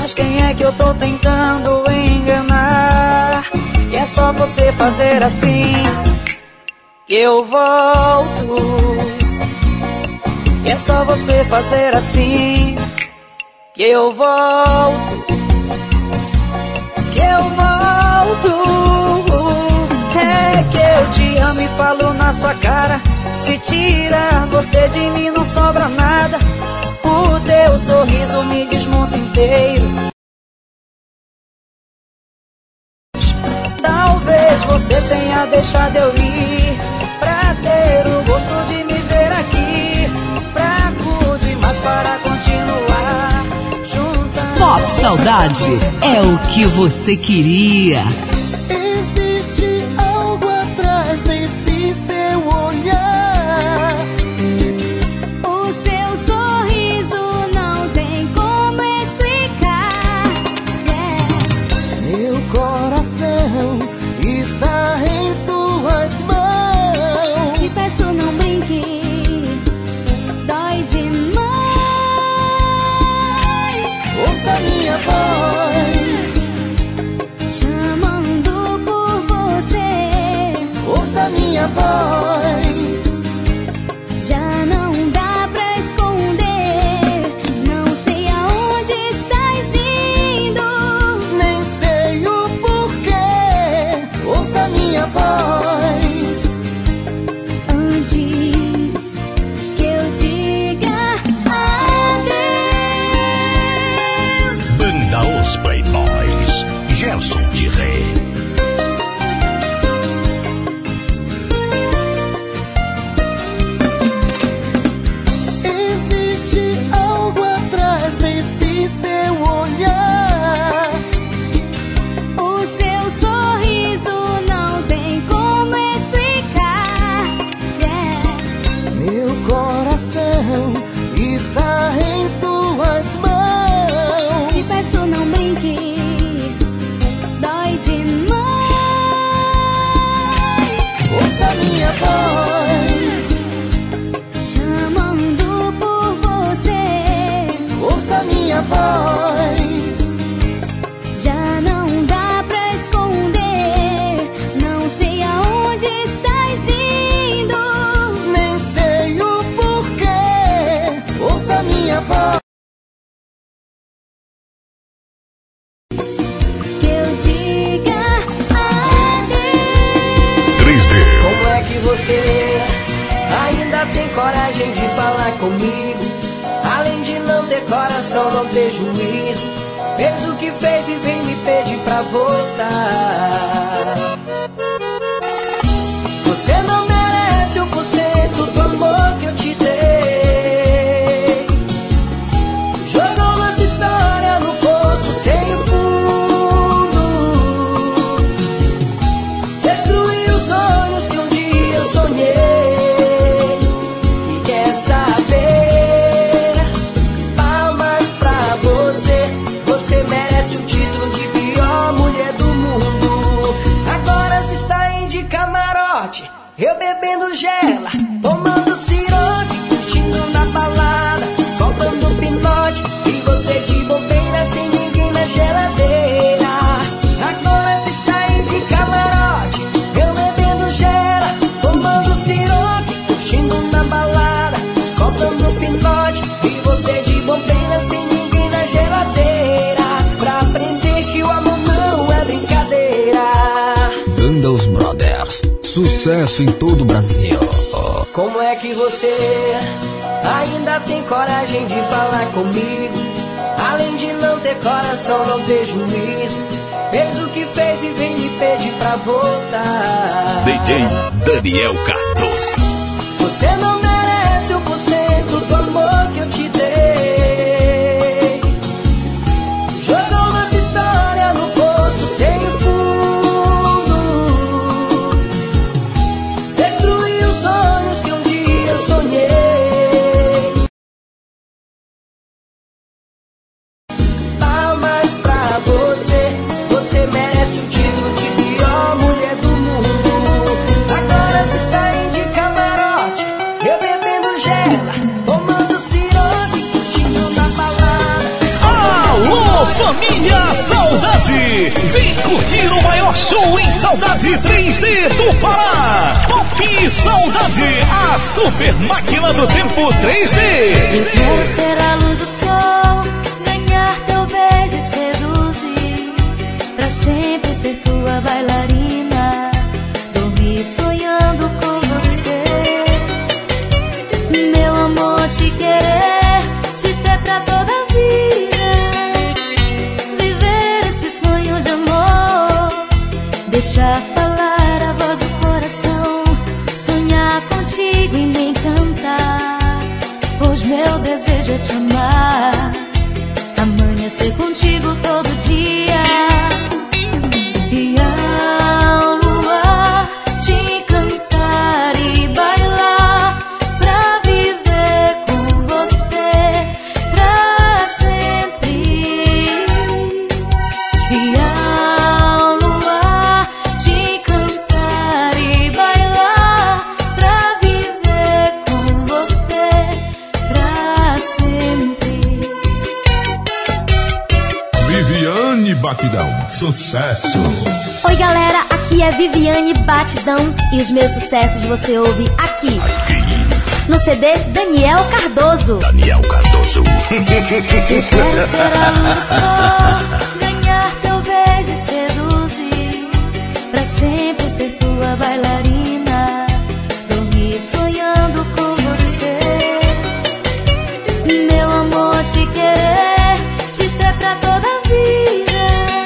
Mas quem é que eu tô tentando enganar? E é só você fazer assim que eu volto. E é só você fazer assim que eu volto. Que eu volto. É que eu te amo e falo na sua cara. Se tira você de mim não sobra nada. O teu sorriso me desmonta inteiro. Talvez você tenha deixado eu ir pra ter o gosto de me ver aqui. Fraco demais para continuar juntando. Pop Saudade é o que você queria. Existe algo atrás desse seu olhar. O seu sorriso não tem como explicar. Yeah. Meu coração está em suas mãos. Te peço não brinque, dói demais. Ouça minha voz chamando por você. Ouça minha voz. Já não dá pra esconder. Não sei aonde estás indo. Nem sei o porquê. Ouça minha voz antes que eu diga adeus. Banda Os Playboys, Gerson de Rei. Existe algo atrás desse seu olhar. O seu sorriso não tem como explicar. Yeah. Meu coração está em suas mãos. Te peço não brinque, dói demais. Ouça minha voz chamando por você. Ouça minha voz. Já não dá pra esconder. Não sei aonde estás indo. Nem sei o porquê. Ouça minha voz. Que eu diga adeus. três D. Como é que você ainda tem coragem de falar comigo? Além de não ter coração, não ter juízo. Fez o que fez e vem me pedir pra voltar. Você não merece um por cento do amor que eu te dei. Jogou nossa história no poço sem fundo. Destruiu os sonhos que um dia eu sonhei. E quer saber? Palmas pra você. Você merece o título de pior mulher do mundo. Agora se está em de camarote, eu bebendo gela, tomando siroque, curtindo na balada, soltando pinote. E você de bobeira sem ninguém na geladeira. Agora se está em de camarote, eu bebendo gela, tomando siroque, curtindo na balada, soltando pinote. E você de bobeira sem ninguém na geladeira. Pra aprender que o amor não é brincadeira. Banda Os Brothers, sucesso em todo o Brasil. Como é que você ainda tem coragem de falar comigo? Além de não ter coração, não ter juízo. Fez o que fez e vem me pedir pra voltar. D J Daniel Cardoso. Você não merece um por cento do amor que eu te dei. Jogou nossa história no poço sem fundo. Destruiu os sonhos que um dia eu sonhei. Palmas pra você. Você merece o título de pior mulher do mundo. Agora se está em de camarote, eu Família Saudade. Vem curtir o maior show em saudade três D do Pará. Pop Saudade, a super máquina do tempo três D. Eu quero ser a luz do sol, ganhar teu beijo e seduzir, pra sempre ser tua bailarina, dormir sonhando com você. Meu amor, te querer, te ter pra toda a vida, viver esse sonho de amor, deixar falar a voz do coração, sonhar contigo e me encantar, pois meu desejo é te amar, amanhecer contigo todo dia, e ao luar te cantar e bailar, pra viver com você pra sempre. E ao luar te cantar e bailar, pra viver com você pra sempre. Viviane Batidão, sucesso. Oi galera, aqui é Viviane Batidão e os meus sucessos você ouve aqui, aqui. No C D Daniel Cardoso. Daniel Cardoso. Eu quero ser a luz do sol, ganhar teu beijo e seduzir, pra sempre ser tua bailarina, dormir sonhando com você. Meu amor, te querer, te ter pra toda a vida,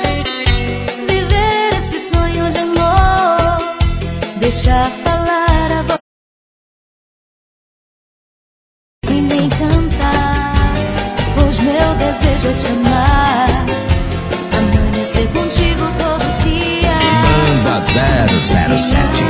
viver esse sonho de amor, deixar falar a voz e nem cantar, pois meu desejo é te amar, amanhecer contigo todo dia. Banda zero zero sete.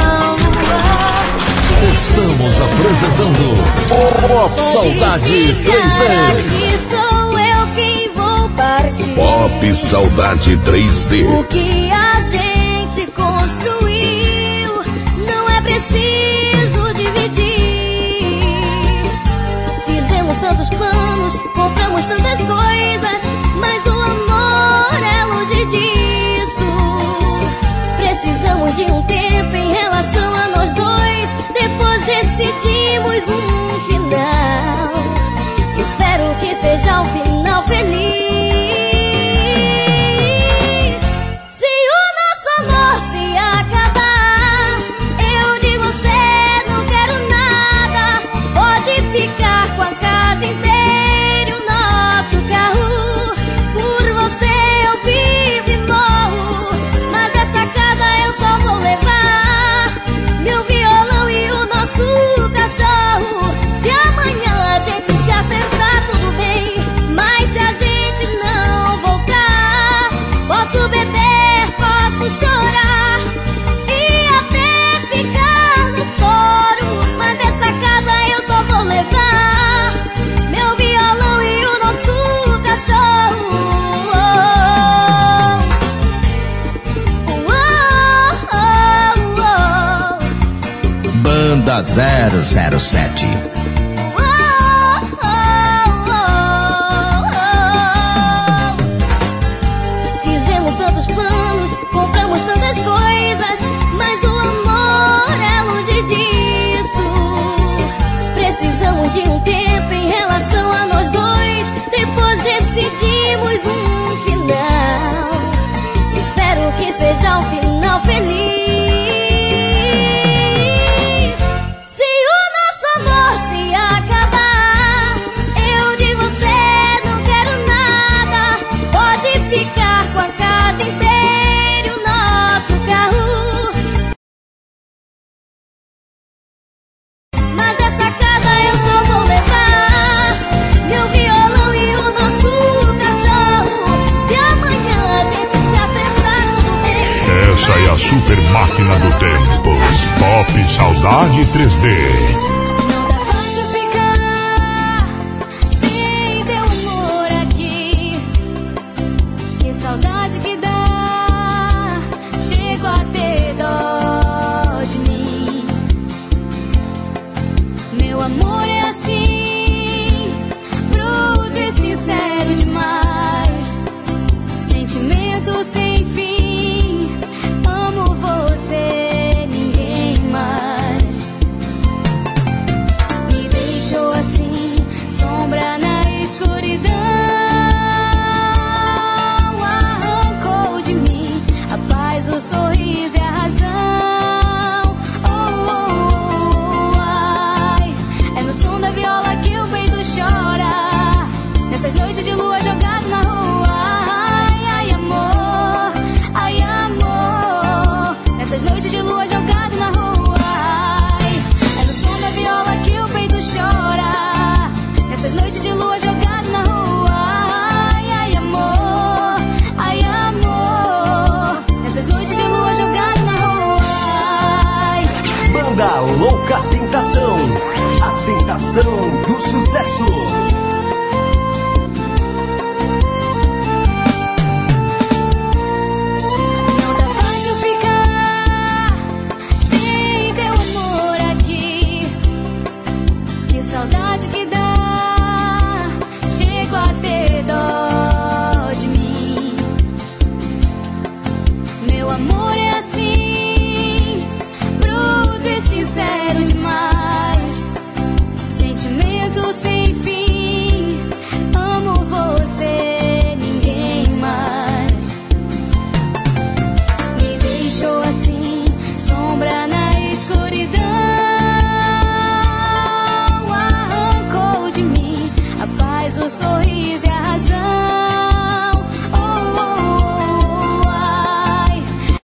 Estamos apresentando Pop Saudade três D. Que sou eu quem vou partir. Pop Saudade três D. O que a gente construiu não é preciso dividir. Fizemos tantos planos, compramos tantas coisas, mas o amor é longe disso. Precisamos de um tempo em relação a nós dois, depois decidimos um final. Espero que seja um final feliz. Se o nosso amor se acabar, eu de você não quero nada. Pode ficar com a casa inteira e o nosso carro. Por você eu vivo e morro, mas dessa casa eu só vou levar meu violão e o nosso cachorro. Se amanhã a gente se acertar, tudo bem, mas se a gente não voltar, posso beber, posso chorar e até ficar no soro, mas dessa casa eu só vou levar meu violão e o nosso cachorro. Banda zero zero sete. Fizemos tantos planos, compramos tantas coisas, mas o amor é longe disso. Precisamos de um tempo em relação a nós dois, depois decidimos um final. Espero que seja um final feliz. Se o nosso amor se acabar, eu de você não quero nada. Pode ficar com a casa inteira e o nosso carro, mas dessa casa eu só vou levar meu violão e o nosso cachorro. Se amanhã a gente se acertar, tudo bem. Essa é a super máquina do tempo. Pop Saudade três D. Fácil ficar sem teu amor aqui. Que saudade que dá, chego a ter dó de mim. Meu amor é assim, bruto e sincero demais. Nessas noites de lua jogado na rua. Ai, ai, amor, ai, amor. Nessas noites de lua jogado na rua. Ai, é no som da viola que o peito chora. Nessas noites de lua jogado na rua. Ai, ai, amor, ai, amor. Nessas noites de lua jogado na rua. Ai. Banda Louca Tentação, a tentação do sucesso. Saudade que dá, chego a ter dó de mim. Meu amor é assim, bruto e sincero demais. Sentimento sem fim, amo você, ninguém mais. Me deixou assim, sombra na escuridão. O sorriso e a razão. Oh, oh, oh, ai.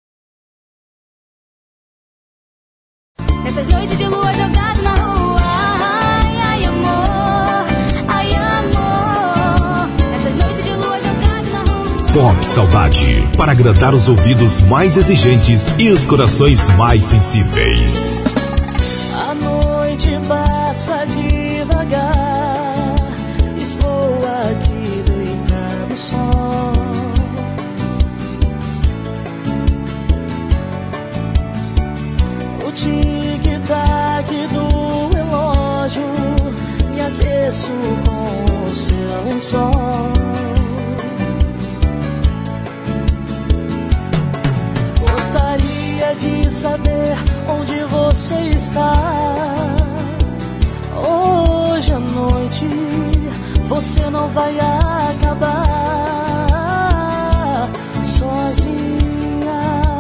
Nessas noites de lua jogado na rua. Ai, ai, amor, ai, amor. Nessas noites de lua jogado na rua. Pop Saudade, para agradar os ouvidos mais exigentes e os corações mais sensíveis. A noite passa devagar. Estou aqui deitado só. O tic-tac do relógio me aqueço com o seu lençol. Gostaria de saber onde você está. Hoje à noite você não vai acabar sozinha.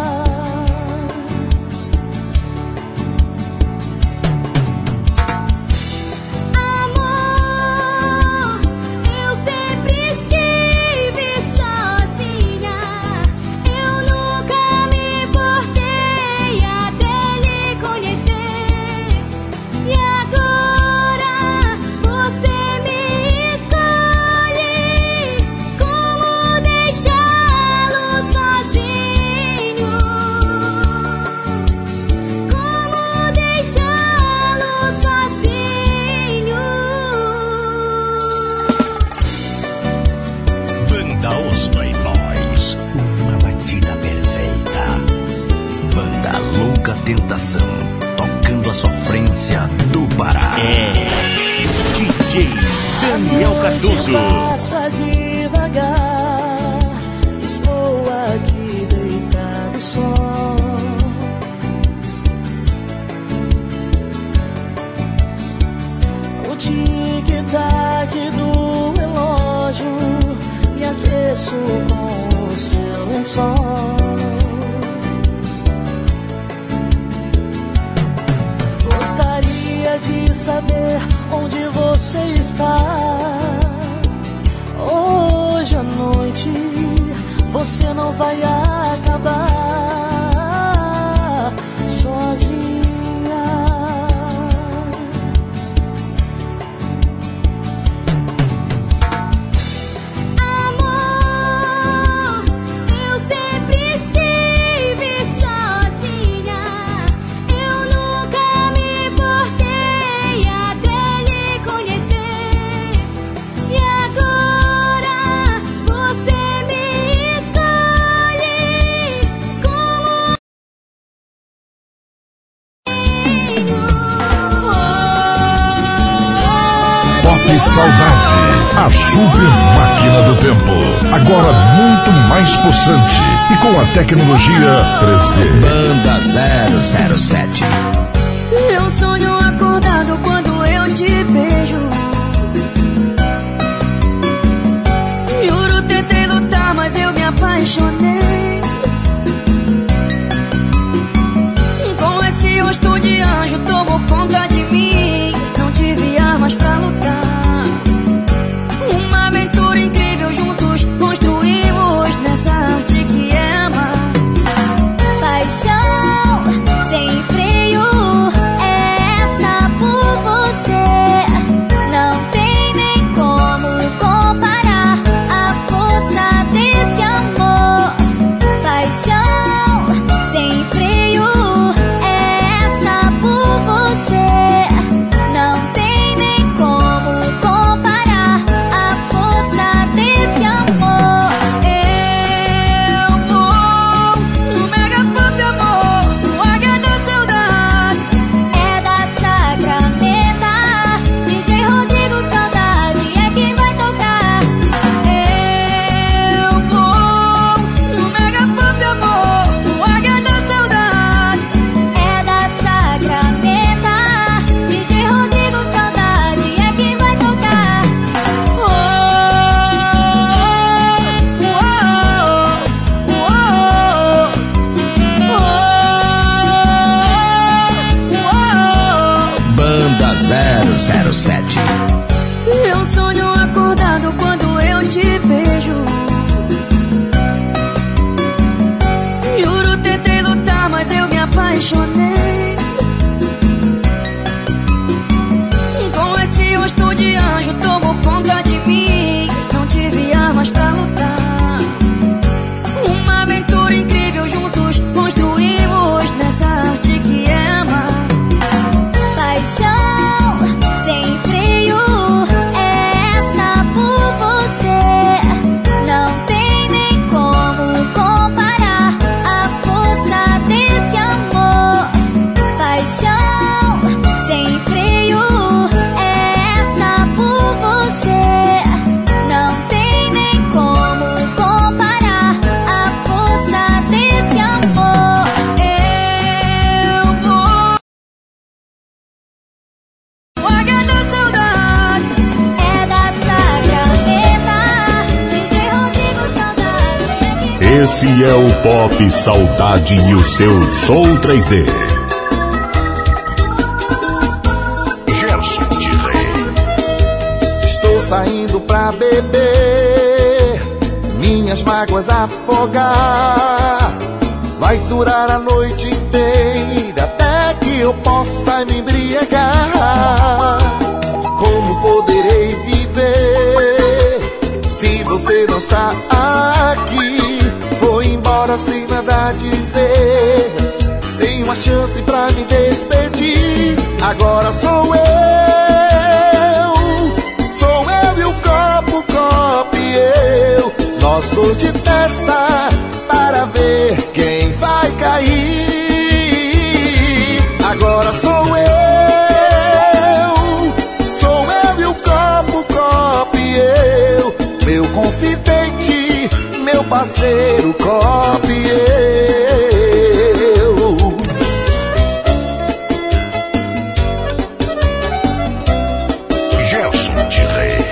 Amor, eu sempre estive sozinha. Eu nunca me importei até lhe conhecer. E agora você me Os Playboys, uma batida perfeita. Banda Louca Tentação, tocando a sofrência do Pará. É D J Daniel Cardoso. Passa devagar, estou aqui deitado só. O tic-tac do relógio me aqueço com o seu lençol. Gostaria de saber onde você está. Hoje à noite você não vai acabar sozinha. Saudade, a super máquina do tempo. Agora muito mais pulsante e com a tecnologia três D. Banda zero zero sete. Eu sonho acordado quando eu te beijo. Juro, tentei lutar, mas eu me apaixonei. Com esse rosto de anjo tomou conta de mim. Não tive armas pra lutar. Uma aventura Esse é o Pop Saudade e o seu show três D. Gerson de Rei. Estou saindo pra beber, minhas mágoas afogar. Vai durar a noite inteira até que eu possa me embriagar. Como poderei viver se você não está aqui? Vou embora sem nada a dizer, sem uma chance pra me despedir. Agora sou eu, sou eu e o copo, o copo e eu, nós dois de testa para ver quem vai cair. Agora sou eu, sou eu e o copo, o copo e eu, meu confidente, meu parceiro, copo e eu. Gerson de Rei.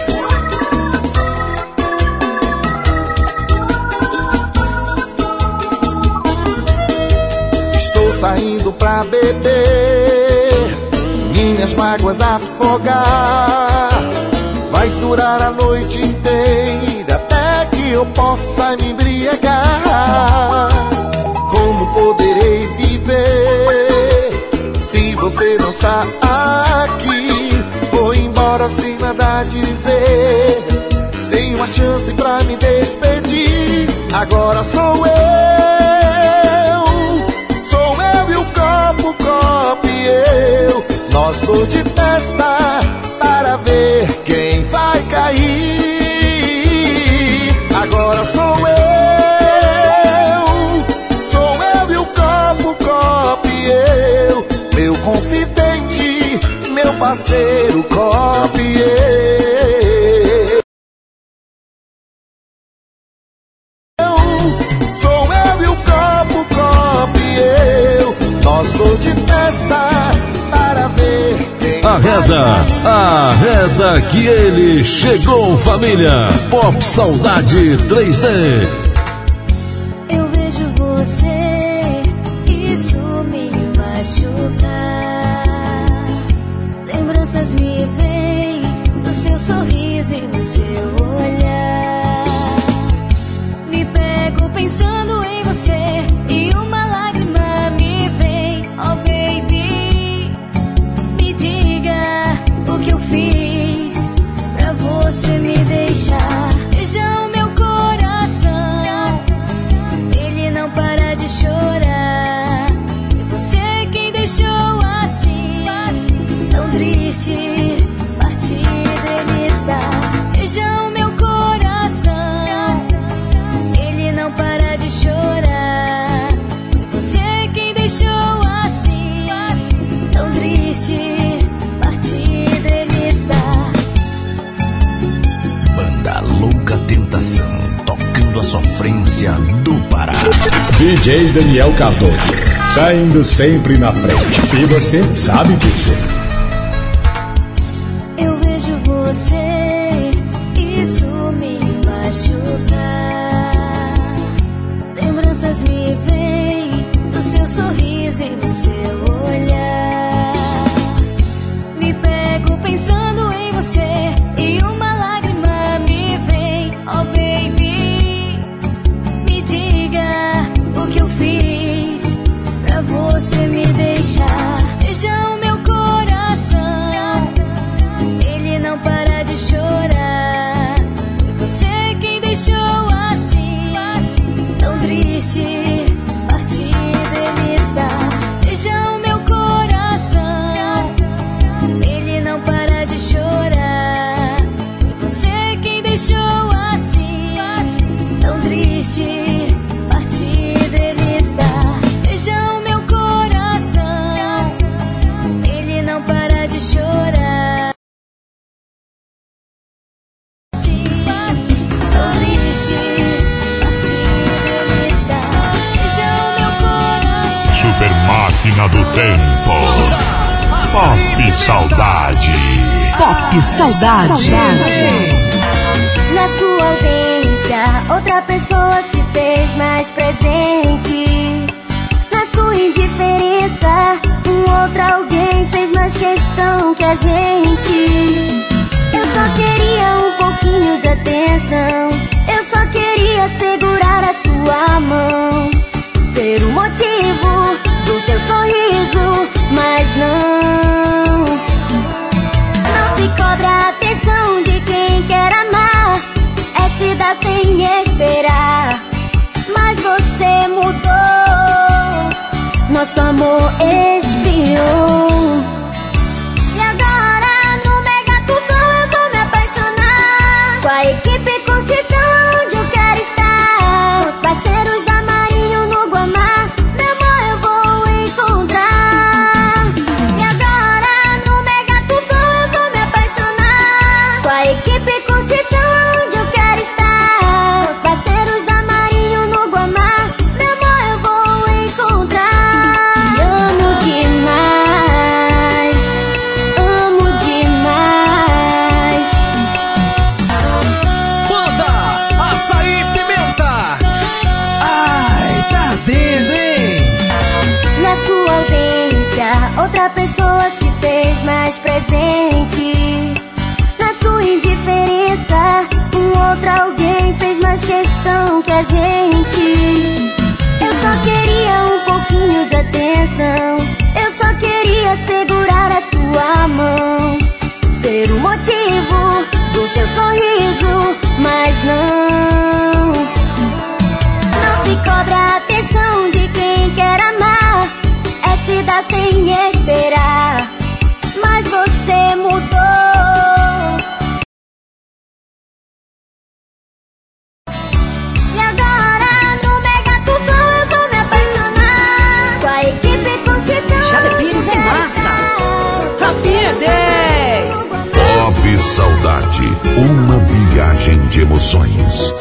Estou saindo pra beber, minhas mágoas afogar. Vai durar a noite inteira até que eu possa me embriagar. Como poderei viver se você não está aqui? Vou embora sem nada a dizer, sem uma chance pra me despedir. Agora sou eu, sou eu e o copo, o copo e eu, nós dois de testa para ver quem vai cair. Agora sou eu, sou eu e o copo, o copo e eu, meu confidente, meu parceiro, copo e eu. Sou eu e o copo, o copo e eu, nós dois de testa para ver quem Arreda, arreda que ele chegou, família. Pop Saudade três D. Eu vejo você, isso me machuca. Lembranças me vêm do seu sorriso e do seu olhar. Me pego pensando em você e uma lágrima me vem. Oh baby, me diga o que eu fiz pra você me deixar. Veja o meu coração, ele não para de chorar. E você quem deixou assim, tão triste, partido ele está. Veja o meu coração, ele não para de chorar. E você quem deixou assim, tão triste, partido ele está. Banda Louca Tentação, tocando a sofrência do Pará. D J Daniel Cardoso, saindo sempre na frente. E você sabe disso. Eu vejo você, isso me machuca. Lembranças me vêm do seu sorriso e do seu olhar. Me pego pensando em você e uma lágrima me vem. Oh baby, me diga o que eu fiz pra você me deixar. Veja o meu coração, ele não para de chorar. E você quem deixou assim, tão triste, partido ele está. Veja o meu coração, ele não para de chorar. E você quem deixou assim, tão triste, partido ele está. Veja o meu coração, ele não para de chorar. Assim, tão triste, partido ele está. Veja o meu coração. Super Máquina do Tempo. Pop Saudade. Pop Saudade. Na sua ausência, outra pessoa se fez mais mais presente. Na sua indiferença, um outro alguém fez mais questão que a gente. Eu só queria um pouquinho de atenção, eu só queria segurar a sua mão, ser o motivo do seu sorriso, mas não. Não se cobra a atenção de quem quer amar, é se dar sem esperar. Mas você mudou, nosso amor esfriou. E agora no Mega Tufão eu vou me apaixonar, com a equipe curtição onde eu quero estar. Os parceiros da Marinho no Guamá, meu amor eu vou encontrar. E agora no Mega Tufão eu vou me apaixonar, com a equipe curtição onde eu quero estar. Os parceiros da Marinho no Guamá, meu amor eu vou encontrar. Te amo demais, amo demais. Banda Açaí Pimenta. Ai, tá ardendo, hein? Na sua ausência, outra pessoa se fez mais presente. Na sua indiferença, um outro alguém fez mais questão que a gente. Eu só queria um pouquinho de atenção, eu só queria segurar a sua mão, ser o motivo do seu sorriso, mas não. Não se cobra a atenção de quem quer amar, é se dar sem esperar. Mas você mudou. E agora no Mega Tufão eu vou me apaixonar, com a equipe curtição. Jade Pires é massa. Rafinha dez. Pop Saudade, uma viagem de emoções.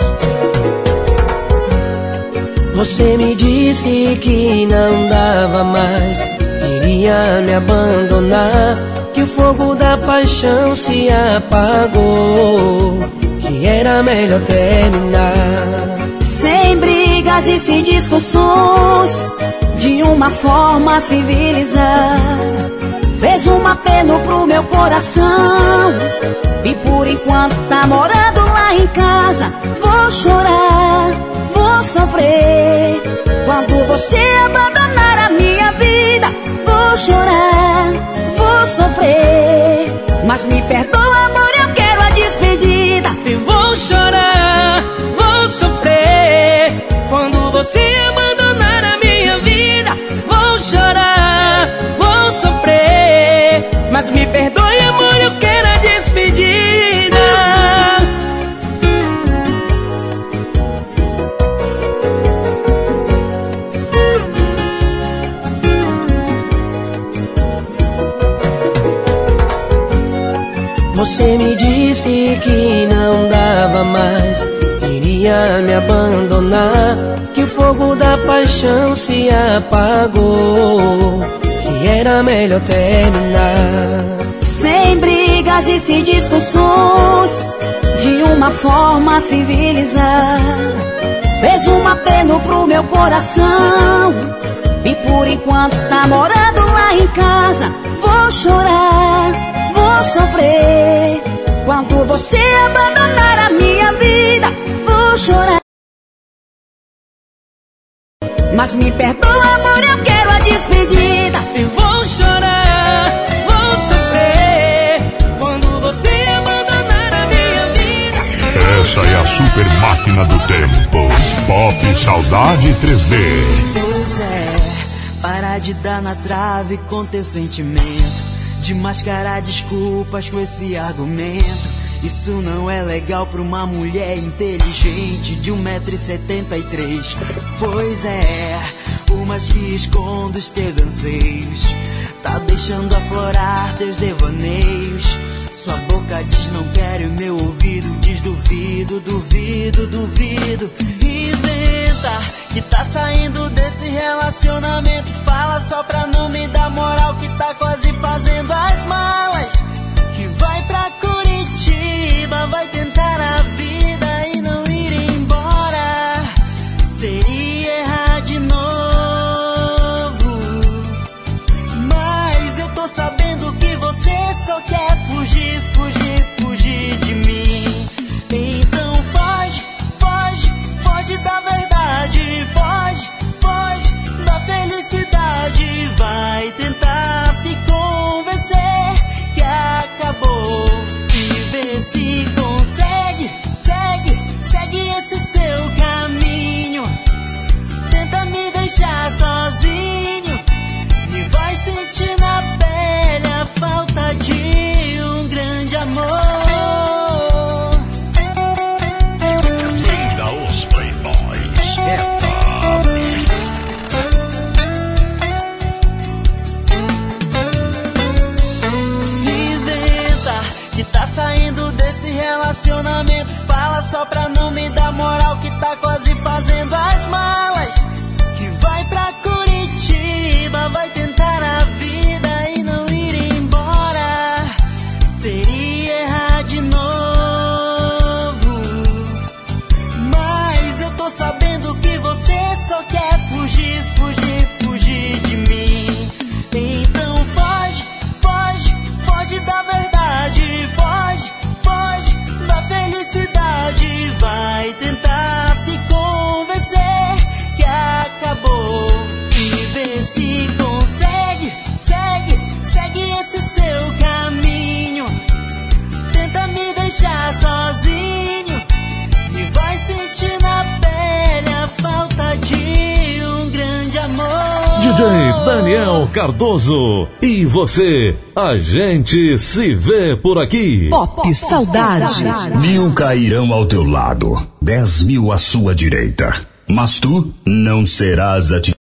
Você me disse que não dava mais, iria me abandonar, que o fogo da paixão se apagou, que era melhor terminar. Sem brigas e sem discussões, de uma forma civilizada. Fez um apelo pro meu coração, e por enquanto tá morando lá em casa. Vou chorar, vou sofrer, quando você abandonar a minha vida. Vou chorar, vou sofrer, mas me perdoa amor, eu quero a despedida. E vou chorar, vou sofrer, quando você abandonar a minha vida. Vou chorar, vou sofrer, mas me perdoe amor, eu quero a despedida. Você me disse que não dava mais, iria me abandonar, que o fogo da paixão se apagou, que era melhor terminar. Sem brigas e sem discussões, de uma forma civilizada. Fez um apelo pro meu coração, e por enquanto tá morando lá em casa. Vou chorar, vou sofrer, quando você abandonar a minha vida. Vou chorar, mas me perdoa amor, eu quero a despedida. E vou chorar, vou sofrer, quando você abandonar a minha vida. Essa é a super máquina do tempo. Pop Saudade três D. Pois é, para de dar na trave com teu sentimento, de mascarar desculpas com esse argumento. Isso não é legal pra uma mulher inteligente de um metro e setenta e três. Pois é, por mais que esconda os teus anseios, tá deixando aflorar teus devaneios. Sua boca diz não quero e meu ouvido diz duvido, duvido, duvido. Inventa que tá saindo desse relacionamento, fala só pra não me dar moral, que tá quase fazendo as malas, que vai pra Curitiba, vai tentar a vida e não ir embora. Seria sabendo que você só quer fugir, fugir, fugir de mim. Então foge, foge, foge da verdade. Foge, foge da felicidade. Vai tentar se convencer que acabou e vê se consegue. Segue, segue esse seu caminho. Tenta me deixar sozinho e vai sentir na pele a falta de um grande amor. D J Daniel Cardoso. E você, a gente se vê por aqui. Pop Saudade. Mil cairão ao teu lado, dez mil à sua direita, mas tu não serás atingido.